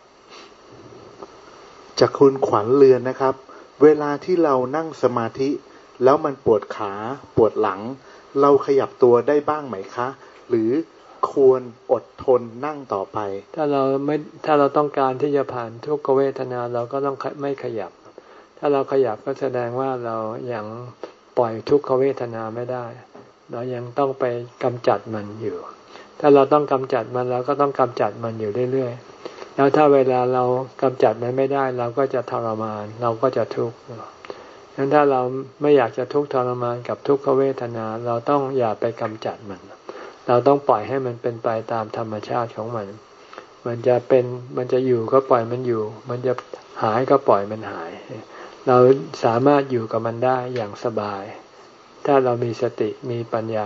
จากคุณขวัญเรือนนะครับเวลาที่เรานั่งสมาธิแล้วมันปวดขาปวดหลังเราขยับตัวได้บ้างไหมคะหรือควรอดทนนั่งต่อไปถ้าเราไม่ถ้าเราต้องการที่จะผ่านทุกขเวทนาเราก็ต้องไม่ขยับถ้าเราขยับก็แสดงว่าเรายังปล่อยทุกขเวทนาไม่ได้เรายังต้องไปกำจัดมันอยู่ถ้าเราต้องกำจัดมันเราก็ต้องกำจัดมันอยู่เรื่อยๆแล้วถ้าเวลาเรากำจัดมันไม่ได้เราก็จะทรมานเราก็จะทุกข์งั้นถ้าเราไม่อยากจะทุกข์ทรมานกับทุกขเวทนาเราต้องอย่าไปกำจัดมันเราต้องปล่อยให้มันเป็นไปตามธรรมชาติของมันมันจะเป็นมันจะอยู่ก็ปล่อยมันอยู่มันจะหายก็ปล่อยมันหายเราสามารถอยู่กับมันได้อย่างสบายถ้าเรามีสติมีปัญญา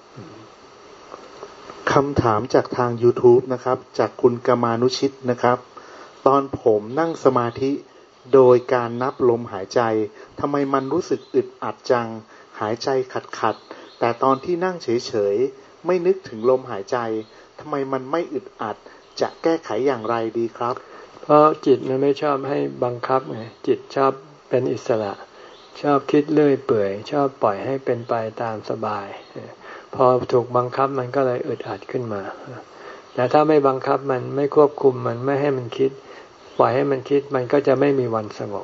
คำถามจากทาง YouTube นะครับจากคุณกมานุชิตนะครับตอนผมนั่งสมาธิโดยการนับลมหายใจทำไมมันรู้สึกอึดอัดจังหายใจขัดขัดแต่ตอนที่นั่งเฉยๆไม่นึกถึงลมหายใจทำไมมันไม่อึดอัดจะแก้ไขอย่างไรดีครับเพราะจิตมันไม่ชอบให้บังคับไงจิตชอบเป็นอิสระชอบคิดเลื่อยเปื่อยชอบปล่อยให้เป็นไปตามสบายพอถูกบังคับมันก็เลยอึดอัดขึ้นมาแต่ถ้าไม่บังคับมันไม่ควบคุมมันไม่ให้มันคิดปล่อยให้มันคิดมันก็จะไม่มีวันสงบ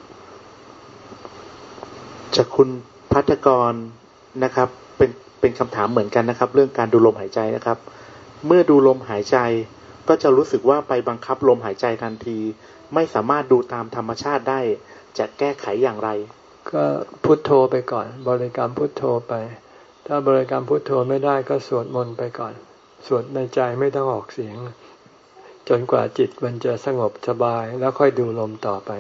จากคุณภัทรกรนะครับเป็นเป็นคำถามเหมือนกันนะครับเรื่องการดูลมหายใจนะครับเมื่อดูลมหายใจก็จะรู้สึกว่าไปบังคับลมหายใจทันทีไม่สามารถดูตามธรรมชาติได้จะแก้ไขอย่างไรก็พุทโธไปก่อนบริกรรมพุทโธไปถ้าบริกรรมพุทโธไม่ได้ก็สวดมนต์ไปก่อนสวดในใจไม่ต้องออกเสียงจนกว่าจิตมันจะสงบสบายแล้วค่อยดูลมต่อไป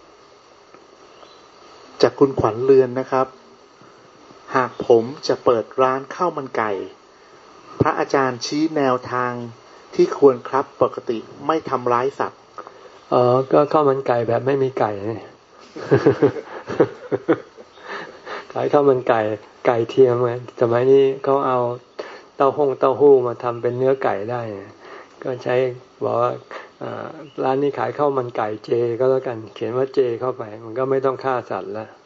จากคุณขวัญเรือนนะครับหากผมจะเปิดร้านข้าวมันไก่พระอาจารย์ชี้แนวทางที่ควรครับปกติไม่ทำร้ายสัตว์อ๋อก็ข้าวมันไก่แบบไม่มีไก่นี่ ขายข้าวมันไก่ไก่เทียมไงสมัยนี้เขาเอาเต้าหู้เต้าหู้มาทำเป็นเนื้อไก่ได้ก็ใช้บอกว่าร้านนี้ขายข้าวมันไก่เจก็แล้วกันเขียนว่าเจเข้าไปมันก็ไม่ต้องฆ่าสัตว์แล้ว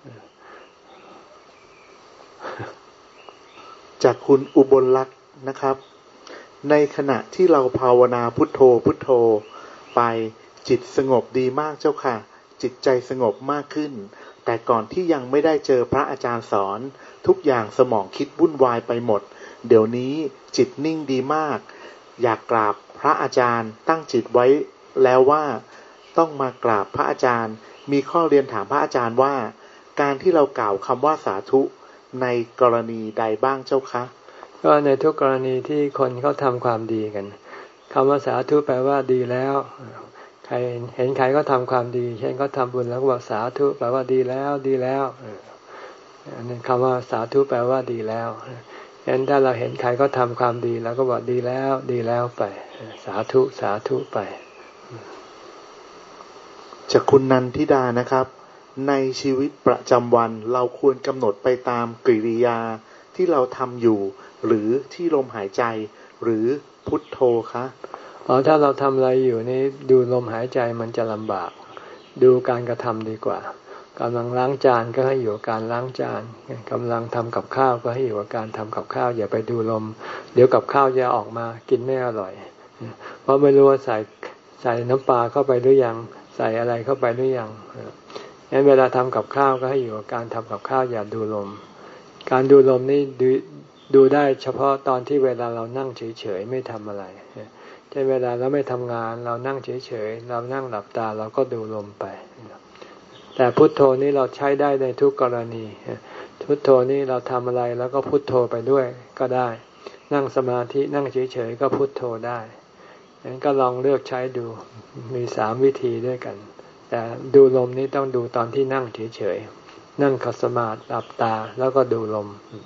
จากคุณอุบลรัตน์นะครับในขณะที่เราภาวนาพุทโธพุทโธไปจิตสงบดีมากเจ้าค่ะจิตใจสงบมากขึ้นแต่ก่อนที่ยังไม่ได้เจอพระอาจารย์สอนทุกอย่างสมองคิดวุ่นวายไปหมดเดี๋ยวนี้จิตนิ่งดีมากอยากกราบพระอาจารย์ตั้งจิตไว้แล้วว่าต้องมากราบพระอาจารย์มีข้อเรียนถามพระอาจารย์ว่าการที่เรากล่าวคำว่าสาธุในกรณีใดบ้างเจ้าคะก็ในทุกกรณีที่คนเขาทำความดีกันคำว่าสาธุแปลว่าดีแล้วใครเห็นใครก็ทำความดีเช่นเขาทำบุญแล้วก็บอกสาธุแปลว่าดีแล้วดีแล้วอันนี้คำว่าสาธุแปลว่าดีแล้วฉะนั้นถ้าเราเห็นใครก็ทำความดีแล้วก็บอกดีแล้วดีแล้วไปสาธุสาธุไปจากคุณนันทิดานะครับในชีวิตประจำวันเราควรกำหนดไปตามกิริยาที่เราทำอยู่หรือที่ลมหายใจหรือพุทโธคะอ๋อถ้าเราทำอะไรอยู่นี่ดูลมหายใจมันจะลำบากดูการกระทำดีกว่ากำลังล้างจานก็ให้อยู่กับการล้างจานกำลังทำกับข้าวก็ให้อยู่กับการทำกับข้าวอย่าไปดูลมเดี๋ยวกับข้าวจะออกมากินไม่อร่อยเพราะไม่รู้ว่าใส่ใส่น้ำปลาเข้าไปหรือยังใส่อะไรเข้าไปหรือยังงั้นเวลาทำกับข้าวก็ให้อยู่กับการทำกับข้าวอย่าดูลมการดูลมนี่ดูดูได้เฉพาะตอนที่เวลาเรานั่งเฉยๆไม่ทำอะไรใช่เวลาเราไม่ทำงานเรานั่งเฉยๆเรานั่งหลับตาเราก็ดูลมไปแต่พุทโธนี้เราใช้ได้ในทุกกรณีพุทโธนี้เราทำอะไรแล้วก็พุทโธไปด้วยก็ได้นั่งสมาธินั่งเฉยๆก็พุทโธได้งั้นก็ลองเลือกใช้ดูมีสามวิธีด้วยกันแต่ดูลมนี้ต้องดูตอนที่นั่งเฉยๆนั่งขัดสมาธิหลับตาแล้วก็ดูลม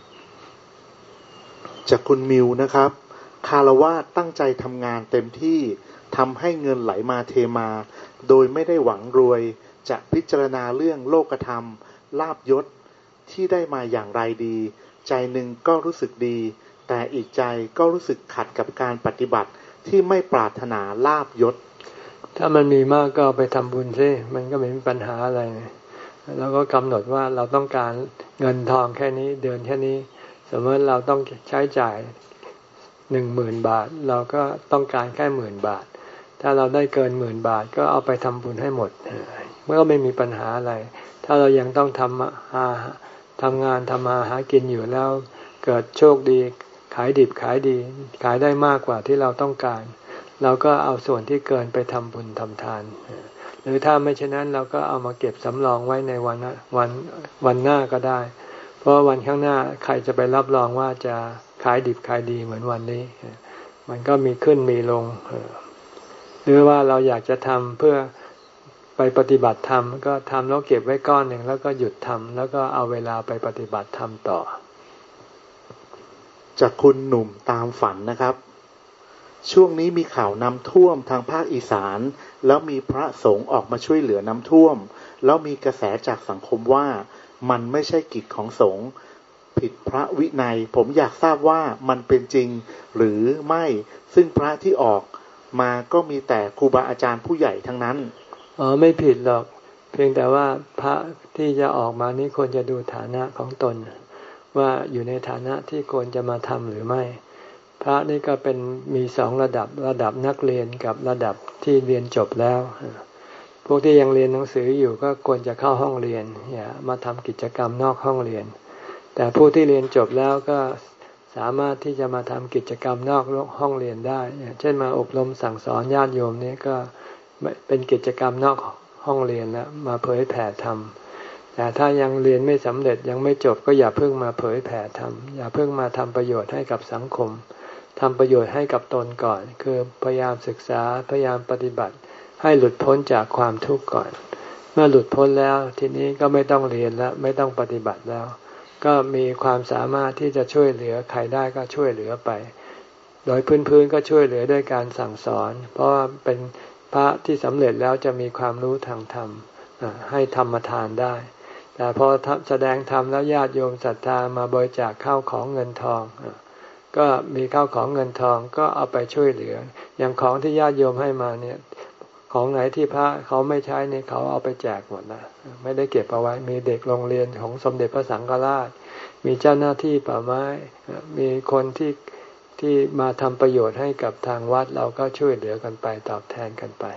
จากคุณมิวนะครับคารวะตั้งใจทำงานเต็มที่ทำให้เงินไหลมาเทมาโดยไม่ได้หวังรวยจะพิจารณาเรื่องโลกธรรมลาภยศที่ได้มาอย่างไรดีใจหนึ่งก็รู้สึกดีแต่อีกใจก็รู้สึกขัดกับการปฏิบัติที่ไม่ปรารถนาลาภยศถ้ามันมีมากก็ไปทำบุญซิมันก็ไม่มีปัญหาอะไรแล้วก็กำหนดว่าเราต้องการเงินทองแค่นี้เดือนแค่นี้สมมติเราต้องใช้จ่ายหนึ่งหมื่นบาทเราก็ต้องการแค่หมื่นบาทถ้าเราได้เกินหมื่นบาทก็เอาไปทำบุญให้หมดเมื่อไม่มีปัญหาอะไรถ้าเรายังต้องทำหาทำงานทำมาหากินอยู่แล้วเกิดโชคดีขายดิบขายดีขายได้มากกว่าที่เราต้องการเราก็เอาส่วนที่เกินไปทำบุญทำทานหรือถ้าไม่เช่นนั้นเราก็เอามาเก็บสำรองไว้ในวันวันวันหน้าก็ได้เพราะวันข้างหน้าใครจะไปรับรองว่าจะขายดิบขายดีเหมือนวันนี้มันก็มีขึ้นมีลงหรือว่าเราอยากจะทำเพื่อไปปฏิบัติธรรมก็ทำแล้วเก็บไว้ก้อนหนึ่งแล้วก็หยุดทำแล้วก็เอาเวลาไปปฏิบัติธรรมต่อจากคุณหนุ่มตามฝันนะครับช่วงนี้มีข่าวน้ำท่วมทางภาคอีสานแล้วมีพระสงฆ์ออกมาช่วยเหลือน้ำท่วมแล้วมีกระแสจากสังคมว่ามันไม่ใช่กิจของสงฆ์ผิดพระวินัยผมอยากทราบว่ามันเป็นจริงหรือไม่ซึ่งพระที่ออกมาก็มีแต่ครูบาอาจารย์ผู้ใหญ่ทั้งนั้นอ๋อไม่ผิดหรอกเพียงแต่ว่าพระที่จะออกมานี่ควรจะดูฐานะของตนว่าอยู่ในฐานะที่ควรจะมาทำหรือไม่พระนี่ก็เป็นมีสองระดับระดับนักเรียนกับระดับที่เรียนจบแล้วพวกที่ยังเรียนหนังสืออยู่ก็ควรจะเข้าห้องเรียนอย่ามาทำกิจกรรมนอกห้องเรียนแต่ผู้ที่เรียนจบแล้วก็สามารถที่จะมาทำกิจกรรมนอกห้องเรียนได้เช่นมาอบรมสั่งสอนญาติโยมนี่ก็เป็นกิจกรรมนอกห้องเรียนแล้วมาเผยแผ่ธรรมแต่ถ้ายังเรียนไม่สำเร็จยังไม่จบก็อย่าเพิ่งมาเผยแผ่ธรรมอย่าเพิ่งมาทำประโยชน์ให้กับสังคมทำประโยชน์ให้กับตนก่อนคือพยายามศึกษาพยายามปฏิบัติให้หลุดพ้นจากความทุกข์ก่อนเมื่อหลุดพ้นแล้วทีนี้ก็ไม่ต้องเรียนแล้วไม่ต้องปฏิบัติแล้วก็มีความสามารถที่จะช่วยเหลือใครได้ก็ช่วยเหลือไปโดยพื้นๆก็ช่วยเหลือด้วยการสั่งสอนเพราะว่าเป็นพระที่สำเร็จแล้วจะมีความรู้ทางธรรมให้ธรรมทานได้แต่พอแสดงธรรมแล้วญาติโยมศรัทธามาบริจาคข้าวของเงินทองก็มีข้าวของเงินทองก็เอาไปช่วยเหลืออย่างของที่ญาติโยมให้มาเนี่ยของไหนที่พระเขาไม่ใช้เนี่ยเขาเอาไปแจกหมดนะไม่ได้เก็บเอาไว้มีเด็กโรงเรียนของสมเด็จพระสังฆราชมีเจ้าหน้าที่ป่าไม้มีคนที่ที่มาทำประโยชน์ให้กับทางวัดเราก็ช่วยเหลือกันไปตอบแทนกันไป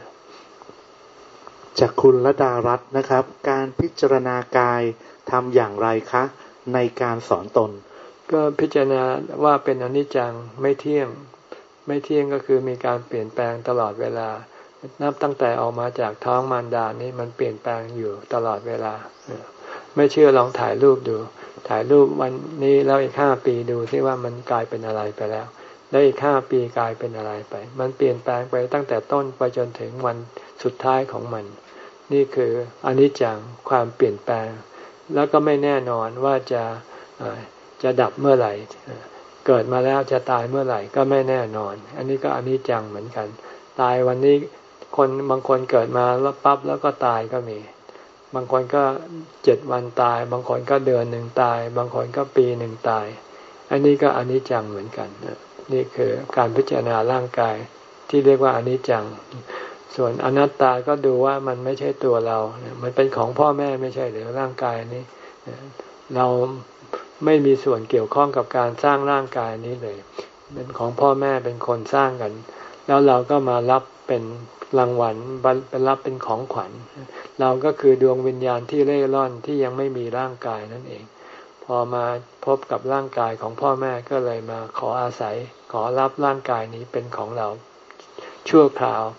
จากคุณระดารัตน์นะครับการพิจารณากายทำอย่างไรคะในการสอนตนก็พิจารณาว่าเป็นอนิจจังไม่เที่ยงไม่เที่ยงก็คือมีการเปลี่ยนแปลงตลอดเวลานับตั้งแต่ออกมาจากท้องมารดานี่มันเปลี่ยนแปลงอยู่ตลอดเวลาไม่เชื่อลองถ่ายรูปดูถ่ายรูปวันนี้แล้วอีกห้าปีดูซิว่ามันกลายเป็นอะไรไปแล้วแล้วอีกห้าปีกลายเป็นอะไรไปมันเปลี่ยนแปลงไปตั้งแต่ต้นไปจนถึงวันสุดท้ายของมันนี่คืออนิจจังความเปลี่ยนแปลงแล้วก็ไม่แน่นอนว่าจะจะดับเมื่อไหร่เกิดมาแล้วจะตายเมื่อไหร่ก็ไม่แน่นอนอันนี้ก็อนิจจังเหมือนกันตายวันนี้คนบางคนเกิดมาแล้วปั๊บแล้วก็ตายก็มีบางคนก็เจ็ดวันตายบางคนก็เดือนหนึ่งตายบางคนก็ปีหนึ่งตายอันนี้ก็อนิจจังเหมือนกันนี่คือการพิจารณาร่างกายที่เรียกว่าอนิจจังส่วนอนัตตาก็ดูว่ามันไม่ใช่ตัวเรามันเป็นของพ่อแม่ไม่ใช่หรือร่างกายนี้เราไม่มีส่วนเกี่ยวข้องกับการสร้างร่างกายนี้เลยเป็นของพ่อแม่เป็นคนสร้างกันแล้วเราก็มารับเป็นรางวัลเป็นรับเป็นของขวัญเราก็คือดวงวิญญาณที่เร่ร่อนที่ยังไม่มีร่างกายนั่นเองพอมาพบกับร่างกายของพ่อแม่ก็เลยมาขออาศัยขอรับร่างกายนี้เป็นของเราชั่วคราว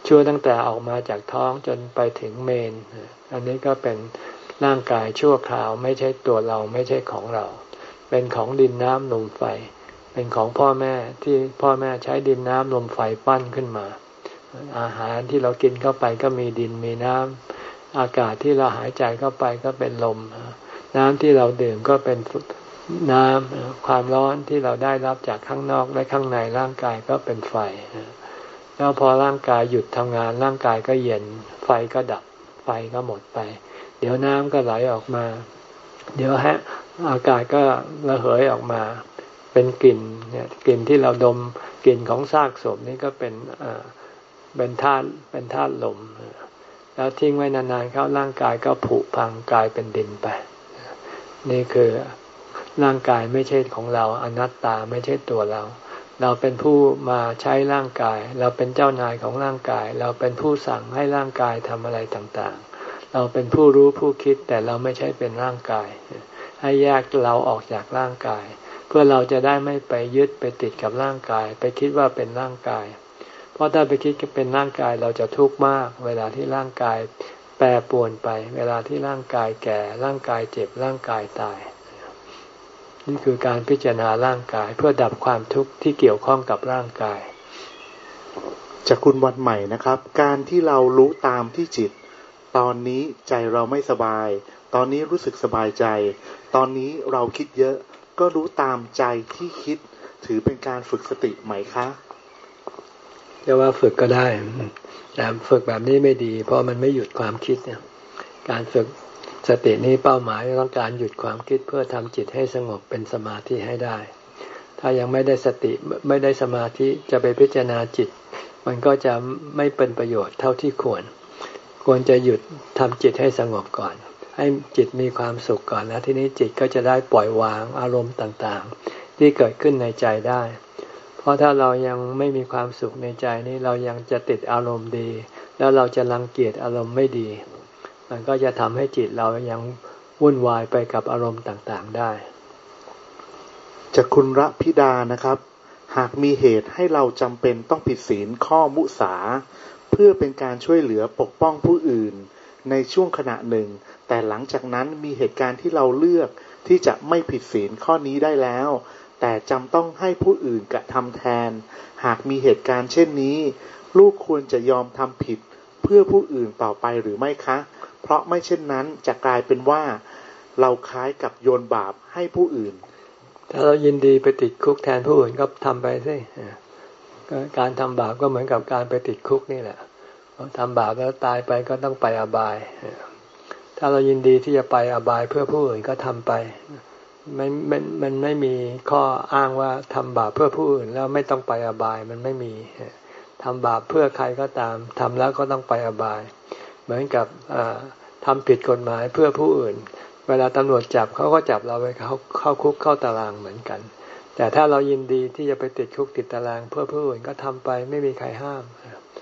ชั่วตั้งแต่ออกมาจากท้องจนไปถึงเมนอันนี้ก็เป็นร่างกายชั่วคราวไม่ใช่ตัวเราไม่ใช่ของเราเป็นของดินน้ำลมไฟเป็นของพ่อแม่ที่พ่อแม่ใช้ดินน้ำลมไฟปั้นขึ้นมาอาหารที่เรากินเข้าไปก็มีดินมีน้ำอากาศที่เราหายใจเข้าไปก็เป็นลมน้ำที่เราดื่มก็เป็นน้ำความร้อนที่เราได้รับจากข้างนอกและข้างในร่างกายก็เป็นไฟแล้วพอร่างกายหยุดทำงานร่างกายก็เย็นไฟก็ดับไฟก็หมดไปเดี๋ยวน้ำก็ไหลออกมาเดี๋ยวฮะอากาศก็ระเหยออกมาเป็นกลิ่นเนี่ยกลิ่นที่เราดมกลิ่นของซากศพนี่ก็เป็นอ่าเป็นธาตุเป็นธาตุลมแล้วทิ้งไว้นานๆเข้าร่างกายก็ผุพังกลายเป็นดินไปนี่คือร่างกายไม่ใช่ของเราอนัตตาไม่ใช่ตัวเราเราเป็นผู้มาใช้ร่างกายเราเป็นเจ้านายของร่างกายเราเป็นผู้สั่งให้ร่างกายทำอะไรต่างๆเราเป็นผู้รู้ผู้คิดแต่เราไม่ใช่เป็นร่างกายให้แยกเราออกจากร่างกายเพื่อเราจะได้ไม่ไปยึดไปติดกับร่างกายไปคิดว่าเป็นร่างกายเพราะถ้าไปคิดว่าเป็นร่างกายเราจะทุกข์มากเวลาที่ร่างกายแปรปรวนไปเวลาที่ร่างกายแก่ร่างกายเจ็บร่างกายตายนี่คือการพิจารณาร่างกายเพื่อดับความทุกข์ที่เกี่ยวข้องกับร่างกายจากคุณวันใหม่นะครับการที่เรารู้ตามที่จิตตอนนี้ใจเราไม่สบายตอนนี้รู้สึกสบายใจตอนนี้เราคิดเยอะก็รู้ตามใจที่คิดถือเป็นการฝึกสติไหมคะจะว่าฝึกก็ได้แต่ฝึกแบบนี้ไม่ดีเพราะมันไม่หยุดความคิดเนี่ยการฝึกสตินี้เป้าหมายต้องการหยุดความคิดเพื่อทำจิตให้สงบเป็นสมาธิให้ได้ถ้ายังไม่ได้สติไม่ได้สมาธิจะไปพิจารณาจิตมันก็จะไม่เป็นประโยชน์เท่าที่ควรควรจะหยุดทำจิตให้สงบก่อนให้จิตมีความสุขก่อนแล้วทีนี้จิตก็จะได้ปล่อยวางอารมณ์ต่างๆที่เกิดขึ้นในใจได้เพราะถ้าเรายังไม่มีความสุขในใจนี้เรายังจะติดอารมณ์ดีแล้วเราจะรังเกียจอารมณ์ไม่ดีมันก็จะทำให้จิตเรายังวุ่นวายไปกับอารมณ์ต่างๆได้จากคุณระพิดานะครับหากมีเหตุให้เราจำเป็นต้องผิดศีลข้อมุสาเพื่อเป็นการช่วยเหลือปกป้องผู้อื่นในช่วงขณะหนึ่งแต่หลังจากนั้นมีเหตุการณ์ที่เราเลือกที่จะไม่ผิดศีลข้อนี้ได้แล้วแต่จำต้องให้ผู้อื่นกระทำแทนหากมีเหตุการณ์เช่นนี้ลูกควรจะยอมทำผิดเพื่อผู้อื่นต่อไปหรือไม่คะเพราะไม่เช่นนั้นจะกลายเป็นว่าเราคล้ายกับโยนบาปให้ผู้อื่นถ้าเรายินดีไปติดคุกแทนผู้อื่นก็ทำไปสิการทำบาปก็เหมือนกับการไปติดคุกนี่แหละทำบาปแล้วตายไปก็ต้องไปอบายถ้าเรายินดีที่จะไปอบายเพื่อผู้อื่นก็ทำไปไม่ไม่มันไม่มีข้ออ้างว่าทำบาปเพื่อผู้อื่นแล้วไม่ต้องไปอบายมันไม่มีทำบาปเพื่อใครก็ตามทำแล้วก็ต้องไปอบายเหมือนกับทำผิดกฎหมายเพื่อผู้อื่นเวลาตำรวจจับเขาก็จับเราไปเข้าเข้าคุกเข้าตารางเหมือนกันแต่ถ้าเรายินดีที่จะไปติดคุกติดตารางเพื่อผู้อื่นก็ทำไปไม่มีใครห้าม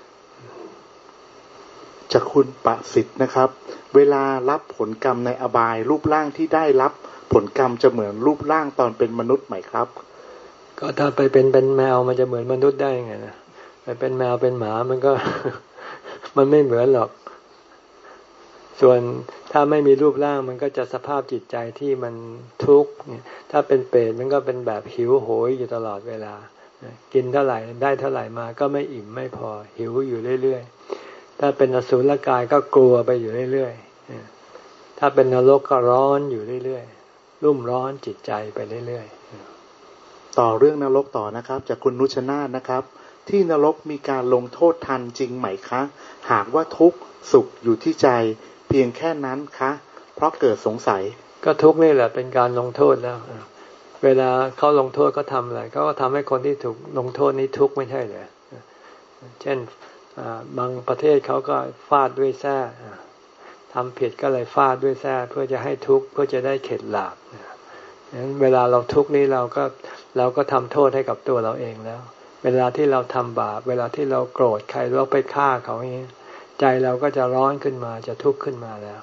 จากคุณประสิทธิ์นะครับเวลารับผลกรรมในอบายรูปร่างที่ได้รับผลกรรมจะเหมือนรูปร่างตอนเป็นมนุษย์ไหมครับก็ถ้าไปเป็นเป็นแมวมันจะเหมือนมนุษย์ได้ไงนะไปเป็นแมวเป็นหมามันก็ มันไม่เหมือนหรอกส่วนถ้าไม่มีรูปร่างมันก็จะสภาพจิตใจที่มันทุกข์ถ้าเป็นเปรตมันก็เป็นแบบหิวโหยอยู่ตลอดเวลากินเท่าไหร่ได้เท่าไหร่มาก็ไม่อิ่มไม่พอหิวอยู่เรื่อยๆถ้าเป็นอสุรกายก็กลัวไปอยู่เรื่อยๆถ้าเป็นนรกก็ร้อนอยู่เรื่อยๆรุ่มร้อนจิตใจไปเรื่อยๆต่อเรื่องนรกต่อนะครับจากคุณนุชนาธนะครับที่นรกมีการลงโทษทันจริงไหมคะหากว่าทุกข์สุขอยู่ที่ใจเพียงแค่นั้นคะเพราะเกิดสงสัยก็ทุกข์นี่แหละเป็นการลงโทษแล้วเวลาเขาลงโทษก็ทำอะไรเขาก็ทำให้คนที่ถูกลงโทษนี้ทุกข์ไม่ใช่เหรอเช่นบางประเทศเขาก็ฟาดด้วยแส้ทำผิดก็เลยฟาดด้วยแส้เพื่อจะให้ทุกข์เพื่อจะได้เข็ดหลาบงั้นเวลาเราทุกข์นี้เราก็เราก็ทำโทษให้กับตัวเราเองแล้วเวลาที่เราทำบาปเวลาที่เราโกรธใครเราไปฆ่าเขาอย่างนี้ใจเราก็จะร้อนขึ้นมาจะทุกข์ขึ้นมาแล้ว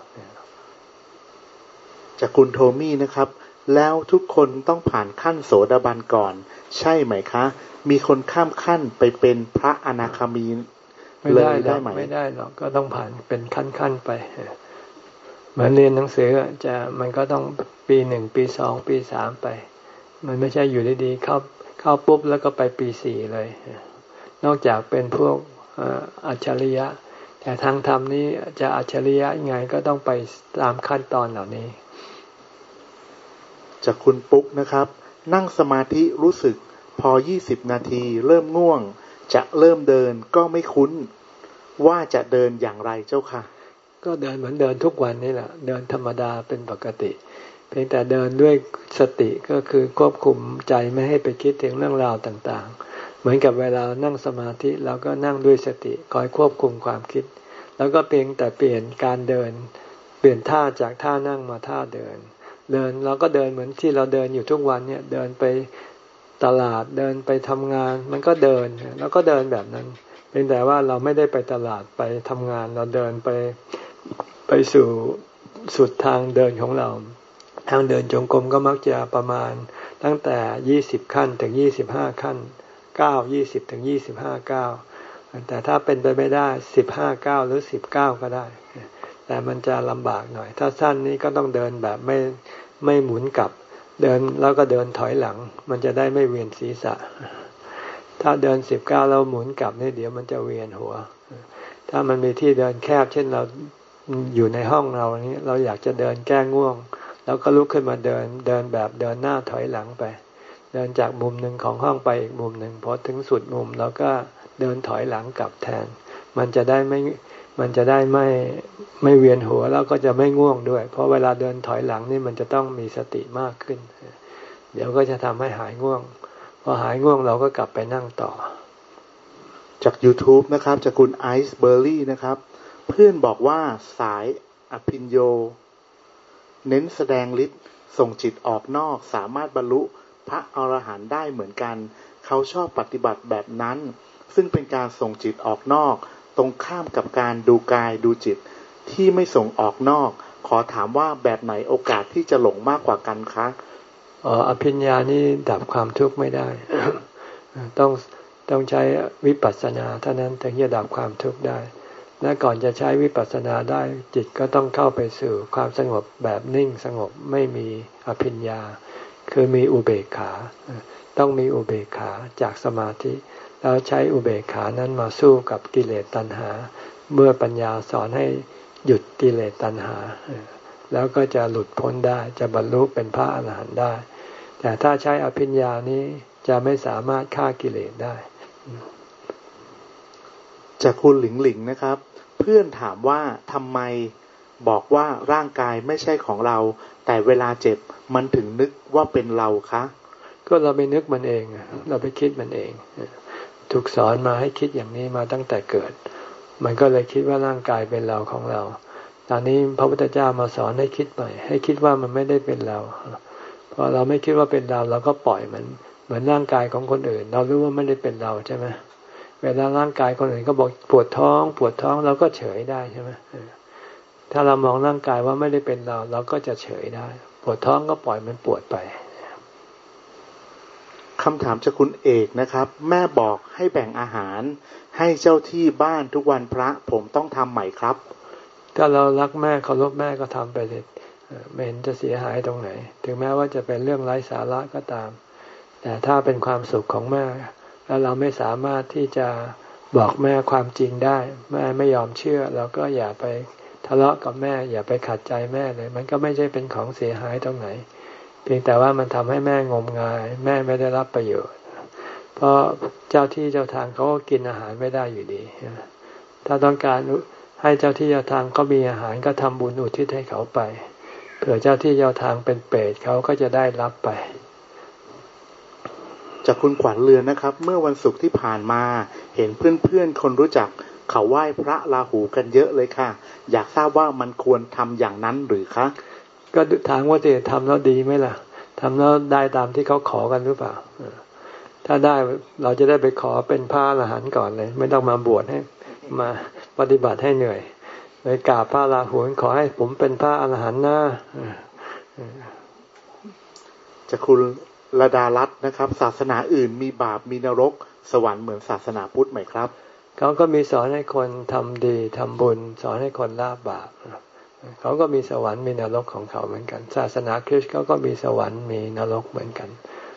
จากคุณโทมี่นะครับแล้วทุกคนต้องผ่านขั้นโสดาบันก่อนใช่ไหมคะมีคนข้ามขั้นไปเป็นพระอนาคามีไม่ได้หรอกไม่ได้หรอกก็ต้องผ่านเป็นขั้นๆไปเหมือนเรียนหนังสือจะมันก็ต้องปีหนึ่งปีสองปีสามไปมันไม่ใช่อยู่ดีๆเข้าเข้าปุ๊บแล้วก็ไปปีสี่เลยนอกจากเป็นพวกอัจฉริยะแต่ทางธรรมนี้จะอัจฉริยะยังไงก็ต้องไปตามขั้นตอนเหล่านี้จากคุณปุ๊กนะครับนั่งสมาธิรู้สึกพอยี่สิบนาทีเริ่มง่วงจะเริ่มเดินก็ไม่คุ้นว่าจะเดินอย่างไรเจ้าค่ะก็เดินเหมือนเดินทุกวันนี่แหละเดินธรรมดาเป็นปกติเพียงแต่เดินด้วยสติก็คือควบคุมใจไม่ให้ไปคิดถึงเรื่องราวต่างๆเหมือนกับเวลานั่งสมาธิเราก็นั่งด้วยสติคอยควบคุมความคิดแล้วก็เพียงแต่เปลี่ยนการเดินเปลี่ยนท่าจากท่านั่งมาท่าเดินเดินเราก็เดินเหมือนที่เราเดินอยู่ทุกวันเนี่ยเดินไปตลาดเดินไปทำงานมันก็เดินแล้วก็เดินแบบนั้นเพียงแต่ว่าเราไม่ได้ไปตลาดไปทำงานเราเดินไปไปสู่สุดทางเดินของเราทางเดินจงกรมก็มักจะประมาณตั้งแต่ยี่สิบขั้นถึงยี่สิบห้าขั้นเก้า ยี่สิบถึงยี่สิบห้าก้าวแต่ถ้าเป็นไปไม่ได้สิบห้าก้าวหรือสิบเก้าก็ได้แต่มันจะลำบากหน่อยถ้าสั้นนี้ก็ต้องเดินแบบไม่ไม่หมุนกลับเดินแล้วก็เดินถอยหลังมันจะได้ไม่เวียนศีรษะถ้าเดินสิบเก้าแล้วหมุนกลับนี่เดี๋ยวมันจะเวียนหัวถ้ามันมีที่เดินแคบเช่นเราอยู่ในห้องเรานี้เราอยากจะเดินแก้ง่วงแล้วก็ลุกขึ้นมาเดินเดินแบบเดินหน้าถอยหลังไปเดินจากมุมหนึ่งของห้องไปอีกมุมหนึ่งพอถึงสุดมุมแล้วก็เดินถอยหลังกลับแทนมันจะได้ไม่มันจะได้ไม่ไม่เวียนหัวแล้วก็จะไม่ง่วงด้วยเพราะเวลาเดินถอยหลังนี่มันจะต้องมีสติมากขึ้นเดี๋ยวก็จะทำให้หายง่วงพอหายง่วงเราก็กลับไปนั่งต่อจาก YouTube นะครับจากคุณไอซ์เบอร์รี่นะครับเพื่อนบอกว่าสายอภิญโยเน้นแสดงฤทธิ์ส่งจิตออกนอกสามารถบรรลุพระอรหันต์ได้เหมือนกันเขาชอบปฏิบัติแบบนั้นซึ่งเป็นการส่งจิตออกนอกตรงข้ามกับการดูกายดูจิตที่ไม่ส่งออกนอกขอถามว่าแบบไหนโอกาสที่จะหลงมากกว่ากันคะอ๋ออภิญญานี่ดับความทุกข์ไม่ได้ ต้องต้องใช้วิปัสสนาเท่านั้นถึงจะดับความทุกข์ได้และก่อนจะใช้วิปัสสนาได้จิตก็ต้องเข้าไปสู่ความสงบแบบนิ่งสงบไม่มีอภิญญาคือมีอุเบกขาต้องมีอุเบกขาจากสมาธิแล้วใช้อุเบกขานั้นมาสู้กับกิเลสตัณหาเมื่อปัญญาสอนให้หยุดกิเลสตัณหาแล้วก็จะหลุดพ้นได้จะบรรลุเป็นพระอรหันต์ได้แต่ถ้าใช้อภิญญานี้จะไม่สามารถฆ่ากิเลสได้จากคุณหลิงหลิงนะครับเพื่อนถามว่าทำไมบอกว่าร่างกายไม่ใช่ของเราแต่เวลาเจ็บมันถึงนึกว่าเป็นเราคะก็เราไปนึกมันเองเราไปคิดมันเองถูกสอนมาให้คิดอย่างนี้มาตั้งแต่เกิดมันก็เลยคิดว่าร่างกายเป็นเราของเราตอนนี้พระพุทธเจ้ามาสอนให้คิดใหม่ให้คิดว่ามันไม่ได้เป็นเราพอเราไม่คิดว่าเป็นเราเราก็ปล่อยมันเหมือนร่างกายของคนอื่นเรารู้ว่าไม่ได้เป็นเราใช่ไหมเวลาร่างกายคนอื่นก็บอกปวดท้องปวดท้องเราก็เฉยได้ใช่ไหมถ้าเรามองร่างกายว่าไม่ได้เป็นเราเราก็จะเฉยได้ปวดท้องก็ปล่อยมันปวดไปคำถามจากคุณเอกนะครับแม่บอกให้แบ่งอาหารให้เจ้าที่บ้านทุกวันพระผมต้องทำใหม่ครับถ้าเรารักแม่เคารพแม่ก็ทำไปเลยไม่เห็นจะเสียหายตรงไหนถึงแม้ว่าจะเป็นเรื่องไร้สาระก็ตามแต่ถ้าเป็นความสุขของแม่แล้วเราไม่สามารถที่จะบอกแม่ความจริงได้แม่ไม่ยอมเชื่อเราก็อย่าไปทะเลาะกับแม่อย่าไปขัดใจแม่เลยมันก็ไม่ใช่เป็นของเสียหายตรงไหนเพียงแต่ว่ามันทำให้แม่งมงายแม่ไม่ได้รับประโยชน์เพราะเจ้าที่เจ้าทางเขาก็กินอาหารไม่ได้อยู่ดีถ้าต้องการให้เจ้าที่เจ้าทางเขามีอาหารก็ทำบุญอุทิศให้เขาไปเผื่อเจ้าที่เจ้าทางเป็นเปรตเขาก็จะได้รับไปจากคุณขวัญเรือนนะครับเมื่อวันศุกร์ที่ผ่านมาเห็นเพื่อนๆคนรู้จักเขาไหว้พระราหูกันเยอะเลยค่ะอยากทราบว่ามันควรทำอย่างนั้นหรือคะก็ถามว่าจะทำแล้วดีไหมล่ะทำแล้วได้ตามที่เขาขอกันหรือเปล่าถ้าได้เราจะได้ไปขอเป็นพระอรหันต์ก่อนเลยไม่ต้องมาบวชให้มาปฏิบัติให้เหนื่อยไปกราบพระราหูขอให้ผมเป็นพระอรหันต์นะจากคุณระดารัตน์นะครับศาสนาอื่นมีบาปมีนรกสวรรค์เหมือนศาสนาพุทธไหมครับเขาก็มีสอนให้คนทำดีทำบุญสอนให้คนละบาปเขาก็มีสวรรค์มีนรกของเขาเหมือนกันศาสนาคริสต์เขาก็มีสวรรค์มีนรกเหมือนกัน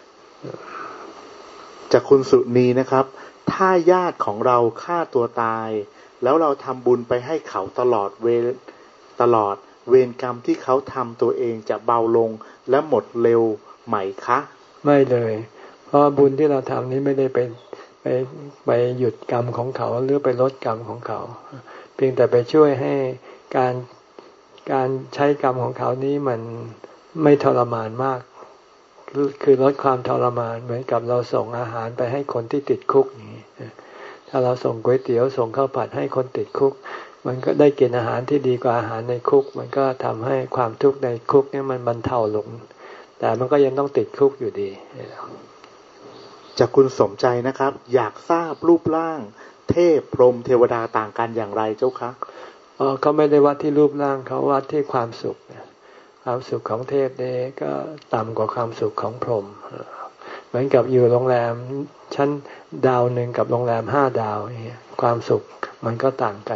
จากคุณสุนีนะครับถ้าญาติของเราฆ่าตัวตายแล้วเราทำบุญไปให้เขาตลอดเวตลอดเวรกรรมที่เขาทำตัวเองจะเบาลงและหมดเร็วไหมคะไม่เลยเพราะบุญที่เราทำนี้ไม่ได้ไปไปไปหยุดกรรมของเขาหรือไปลดกรรมของเขาเพียงแต่ไปช่วยให้การการใช้กรรมของเขานี้มันไม่ทรมานมากคือลดความทรมานเหมือนกับเราส่งอาหารไปให้คนที่ติดคุกอย่างนี้ถ้าเราส่งก๋วยเตี๋ยวส่งข้าวผัดให้คนติดคุกมันก็ได้กินอาหารที่ดีกว่าอาหารในคุกมันก็ทำให้ความทุกข์ในคุกนี่มันบรรเทาลงแต่มันก็ยังต้องติดคุกอยู่ดีจากคุณสมใจนะครับอยากทราบรูปร่างเทพพรหมเทวดาต่างกันอย่างไรเจ้าคะอ๋อเขาไม่ได้วัดที่รูปร่างเขาวัดที่ความสุขความสุขของเทพนี่ก็ต่ำกว่าความสุขของพรหมเหมือนกับอยู่โรงแรมชั้นดาวหนึ่งกับโรงแรมห้าดาวอย่างเงี้ยความสุขมันก็ต่างกัน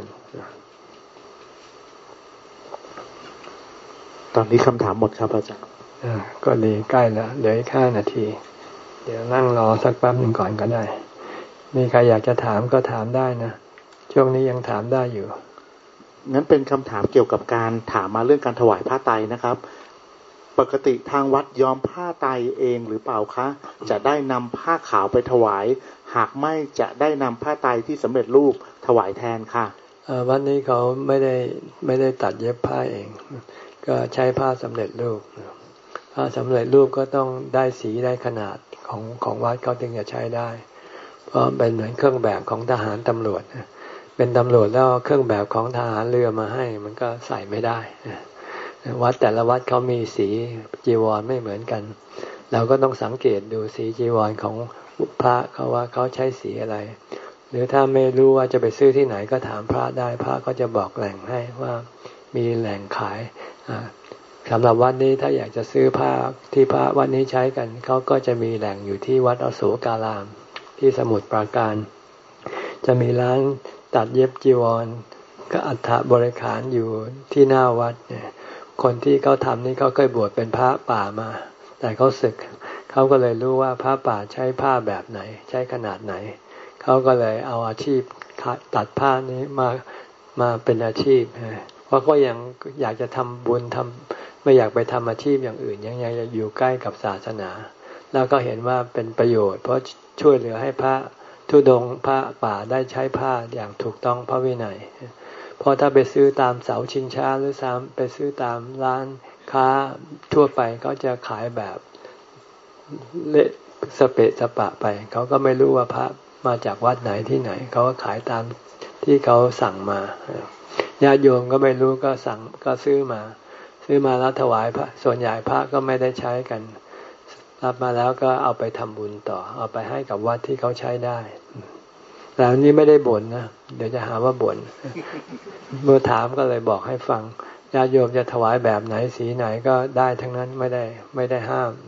ตอนนี้คำถามหมดครับอาจารย์ก็ดีใกล้แล้วเหลืออีกห้านาทีเดี๋ยวนั่งรอสักแป๊บหนึ่งก่อนก็ได้มีใครอยากจะถามก็ถามได้นะช่วงนี้ยังถามได้อยู่งั้นเป็นคำถามเกี่ยวกับการถามมาเรื่องการถวายผ้าไตรนะครับปกติทางวัดย้อมผ้าไตรเองหรือเปล่าคะจะได้นำผ้าขาวไปถวายหากไม่จะได้นำผ้าไตรที่สำเร็จรูปถวายแทนค่ะวัดนี้เขาไม่ได้ไม่ได้ตัดเย็บผ้าเองก็ใช้ผ้าสำเร็จรูปผ้าสำเร็จรูปก็ต้องได้สีได้ขนาดของของวัดเขาถึงจะใช้ได้เพราะเป็นเหมือนเครื่องแบบของทหารตำรวจเป็นตำรวจแล้วเครื่องแบบของทหารเรือมาให้มันก็ใส่ไม่ได้วัดแต่ละวัดเขามีสีจีวรไม่เหมือนกันเราก็ต้องสังเกตดูสีจีวรของพระเขาว่าเขาใช้สีอะไรหรือถ้าไม่รู้ว่าจะไปซื้อที่ไหนก็ถามพระได้พระก็จะบอกแหล่งให้ว่ามีแหล่งขายสำหรับวัดนี้ถ้าอยากจะซื้อผ้าที่พระวัดนี้ใช้กันเขาก็จะมีแหล่งอยู่ที่วัดอโศการามที่สมุทรปราการจะมีร้านตัดเย็บจีวรก็อัฐบริขารอยู่ที่หน้าวัดเนี่ยคนที่เขาทำนี่เขาเคยบวชเป็นพระป่ามาแต่เขาศึกเขาก็เลยรู้ว่าพระป่าใช้ผ้าแบบไหนใช้ขนาดไหนเขาก็เลยเอาอาชีพตัดผ้านี้มามาเป็นอาชีพเพราะก็ยังอยากจะทำบุญทำไม่อยากไปทำอาชีพอย่างอื่นยังอยากจะอยู่ใกล้กับศาสนาแล้วก็เห็นว่าเป็นประโยชน์เพราะช่วยเหลือให้พระธุดงค์พระป่าได้ใช้ผ้าอย่างถูกต้องพระวินัยเพราะถ้าไปซื้อตามเสาชิงช้าหรือซ้ำไปซื้อตามร้านค้าทั่วไปเขาจะขายแบบเละสเปะสปะไปเขาก็ไม่รู้ว่าพระมาจากวัดไหนที่ไหนเขาก็ขายตามที่เขาสั่งมาญาติโยมก็ไม่รู้ก็สั่งก็ซื้อมาซื้อมาแล้วถวายพระส่วนใหญ่พระก็ไม่ได้ใช้กันรับมาแล้วก็เอาไปทำบุญต่อเอาไปให้กับวัดที่เขาใช้ได้แต่อันนี้ไม่ได้บ่นนะเดี๋ยวจะหาว่าบ่นเมื่อถามก็เลยบอกให้ฟังญาติโยมจะถวายแบบไหนสีไหนก็ได้ทั้งนั้นไม่ได้ไม่ได้ห้าม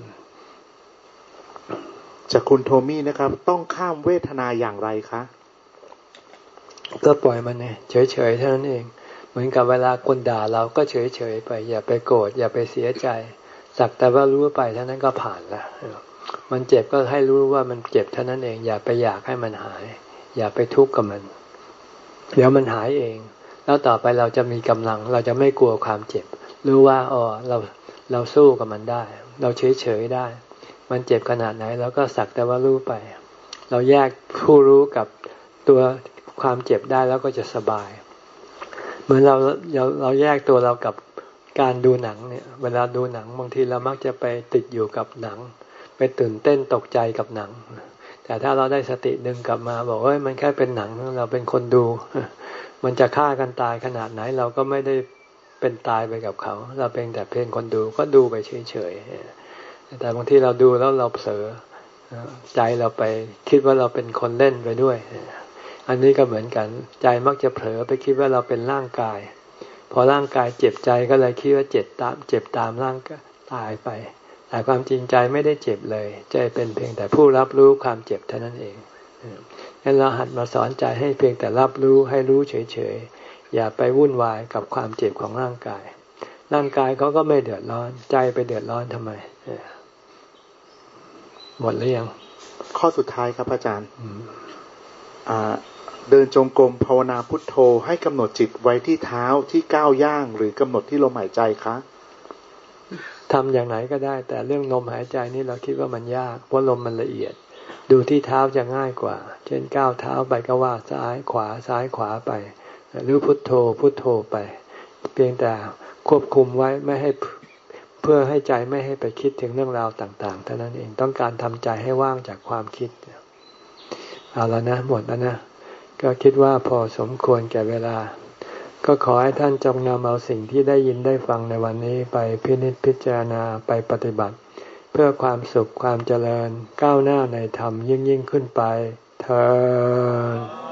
จากคุณโทมี่นะครับต้องข้ามเวทนาอย่างไรคะก็ปล่อยมันเนี่ยเฉยๆเท่านั้นเองเหมือนกับเวลาคนด่าเราก็เฉยๆไปอย่าไปโกรธอย่าไปเสียใจสักแต่ว่ารู้ไปเท่านั้นก็ผ่านละมันเจ็บก็ให้รู้ว่ามันเจ็บเท่านั้นเองอย่าไปอยากให้มันหายอย่าไปทุกข์กับมันเดี๋ยวมันหายเองแล้วต่อไปเราจะมีกำลังเราจะไม่กลัวความเจ็บรู้ว่าอ๋อเราเราสู้กับมันได้เราเฉยๆได้มันเจ็บขนาดไหนเราก็สักแต่ว่ารู้ไปเราแยกผู้รู้กับตัวความเจ็บได้แล้วก็จะสบายเหมือนเราเราเราแยกตัวเรากับการดูหนังเนี่ยเวลาดูหนังบางทีเรามักจะไปติดอยู่กับหนังไปตื่นเต้นตกใจกับหนังแต่ถ้าเราได้สติดึงกลับมาบอกว่ามันแค่เป็นหนังเราเป็นคนดูมันจะฆ่ากันตายขนาดไหนเราก็ไม่ได้เป็นตายไปกับเขาเราเป็นแต่เพียงคนดูก็ดูไปเฉยๆแต่บางทีเราดูแล้วเราเผลอใจเราไปคิดว่าเราเป็นคนเล่นไปด้วยอันนี้ก็เหมือนกันใจมักจะเผลอไปคิดว่าเราเป็นร่างกายพอร่างกายเจ็บใจก็เลยคิดว่าเจ็บตามเจ็บตามร่างกายตายไปแต่ความจริงใจไม่ได้เจ็บเลยใจเป็นเพียงแต่ผู้รับรู้ความเจ็บเท่านั้นเองฉะงั้นเราหัดมาสอนใจให้เพียงแต่รับรู้ให้รู้เฉยๆอย่าไปวุ่นวายกับความเจ็บของร่างกายร่างกายเขาก็ไม่เดือดร้อนใจไปเดือดร้อนทำไมหมดหรือยังข้อสุดท้ายครับอาจารย์อ่าเดินจงกรมภาวนาพุทโธให้กำหนดจิตไว้ที่เท้าที่ก้าวย่างหรือกำหนดที่ลมหายใจคะทำอย่างไหนก็ได้แต่เรื่องลมหายใจนี่เราคิดว่ามันยากเพราะลมมันละเอียดดูที่เท้าจะง่ายกว่าเช่นก้าวเท้าไปก็ว่าซ้ายขวาซ้ายขวาไปหรือพุทโธพุทโธไปเพียงแต่ควบคุมไว้ไม่ให้เพื่อให้ใจไม่ให้ไปคิดถึงเรื่องราวต่างๆเท่านั้นเองต้องการทำใจให้ว่างจากความคิดเอาแล้วนะหมดแล้วนะก็คิดว่าพอสมควรแก่เวลาก็ขอให้ท่านจงนำเอาสิ่งที่ได้ยินได้ฟังในวันนี้ไปพินิจพิจารณาไปปฏิบัติเพื่อความสุขความเจริญก้าวหน้าในธรรมยิ่งยิ่งขึ้นไปเทอญ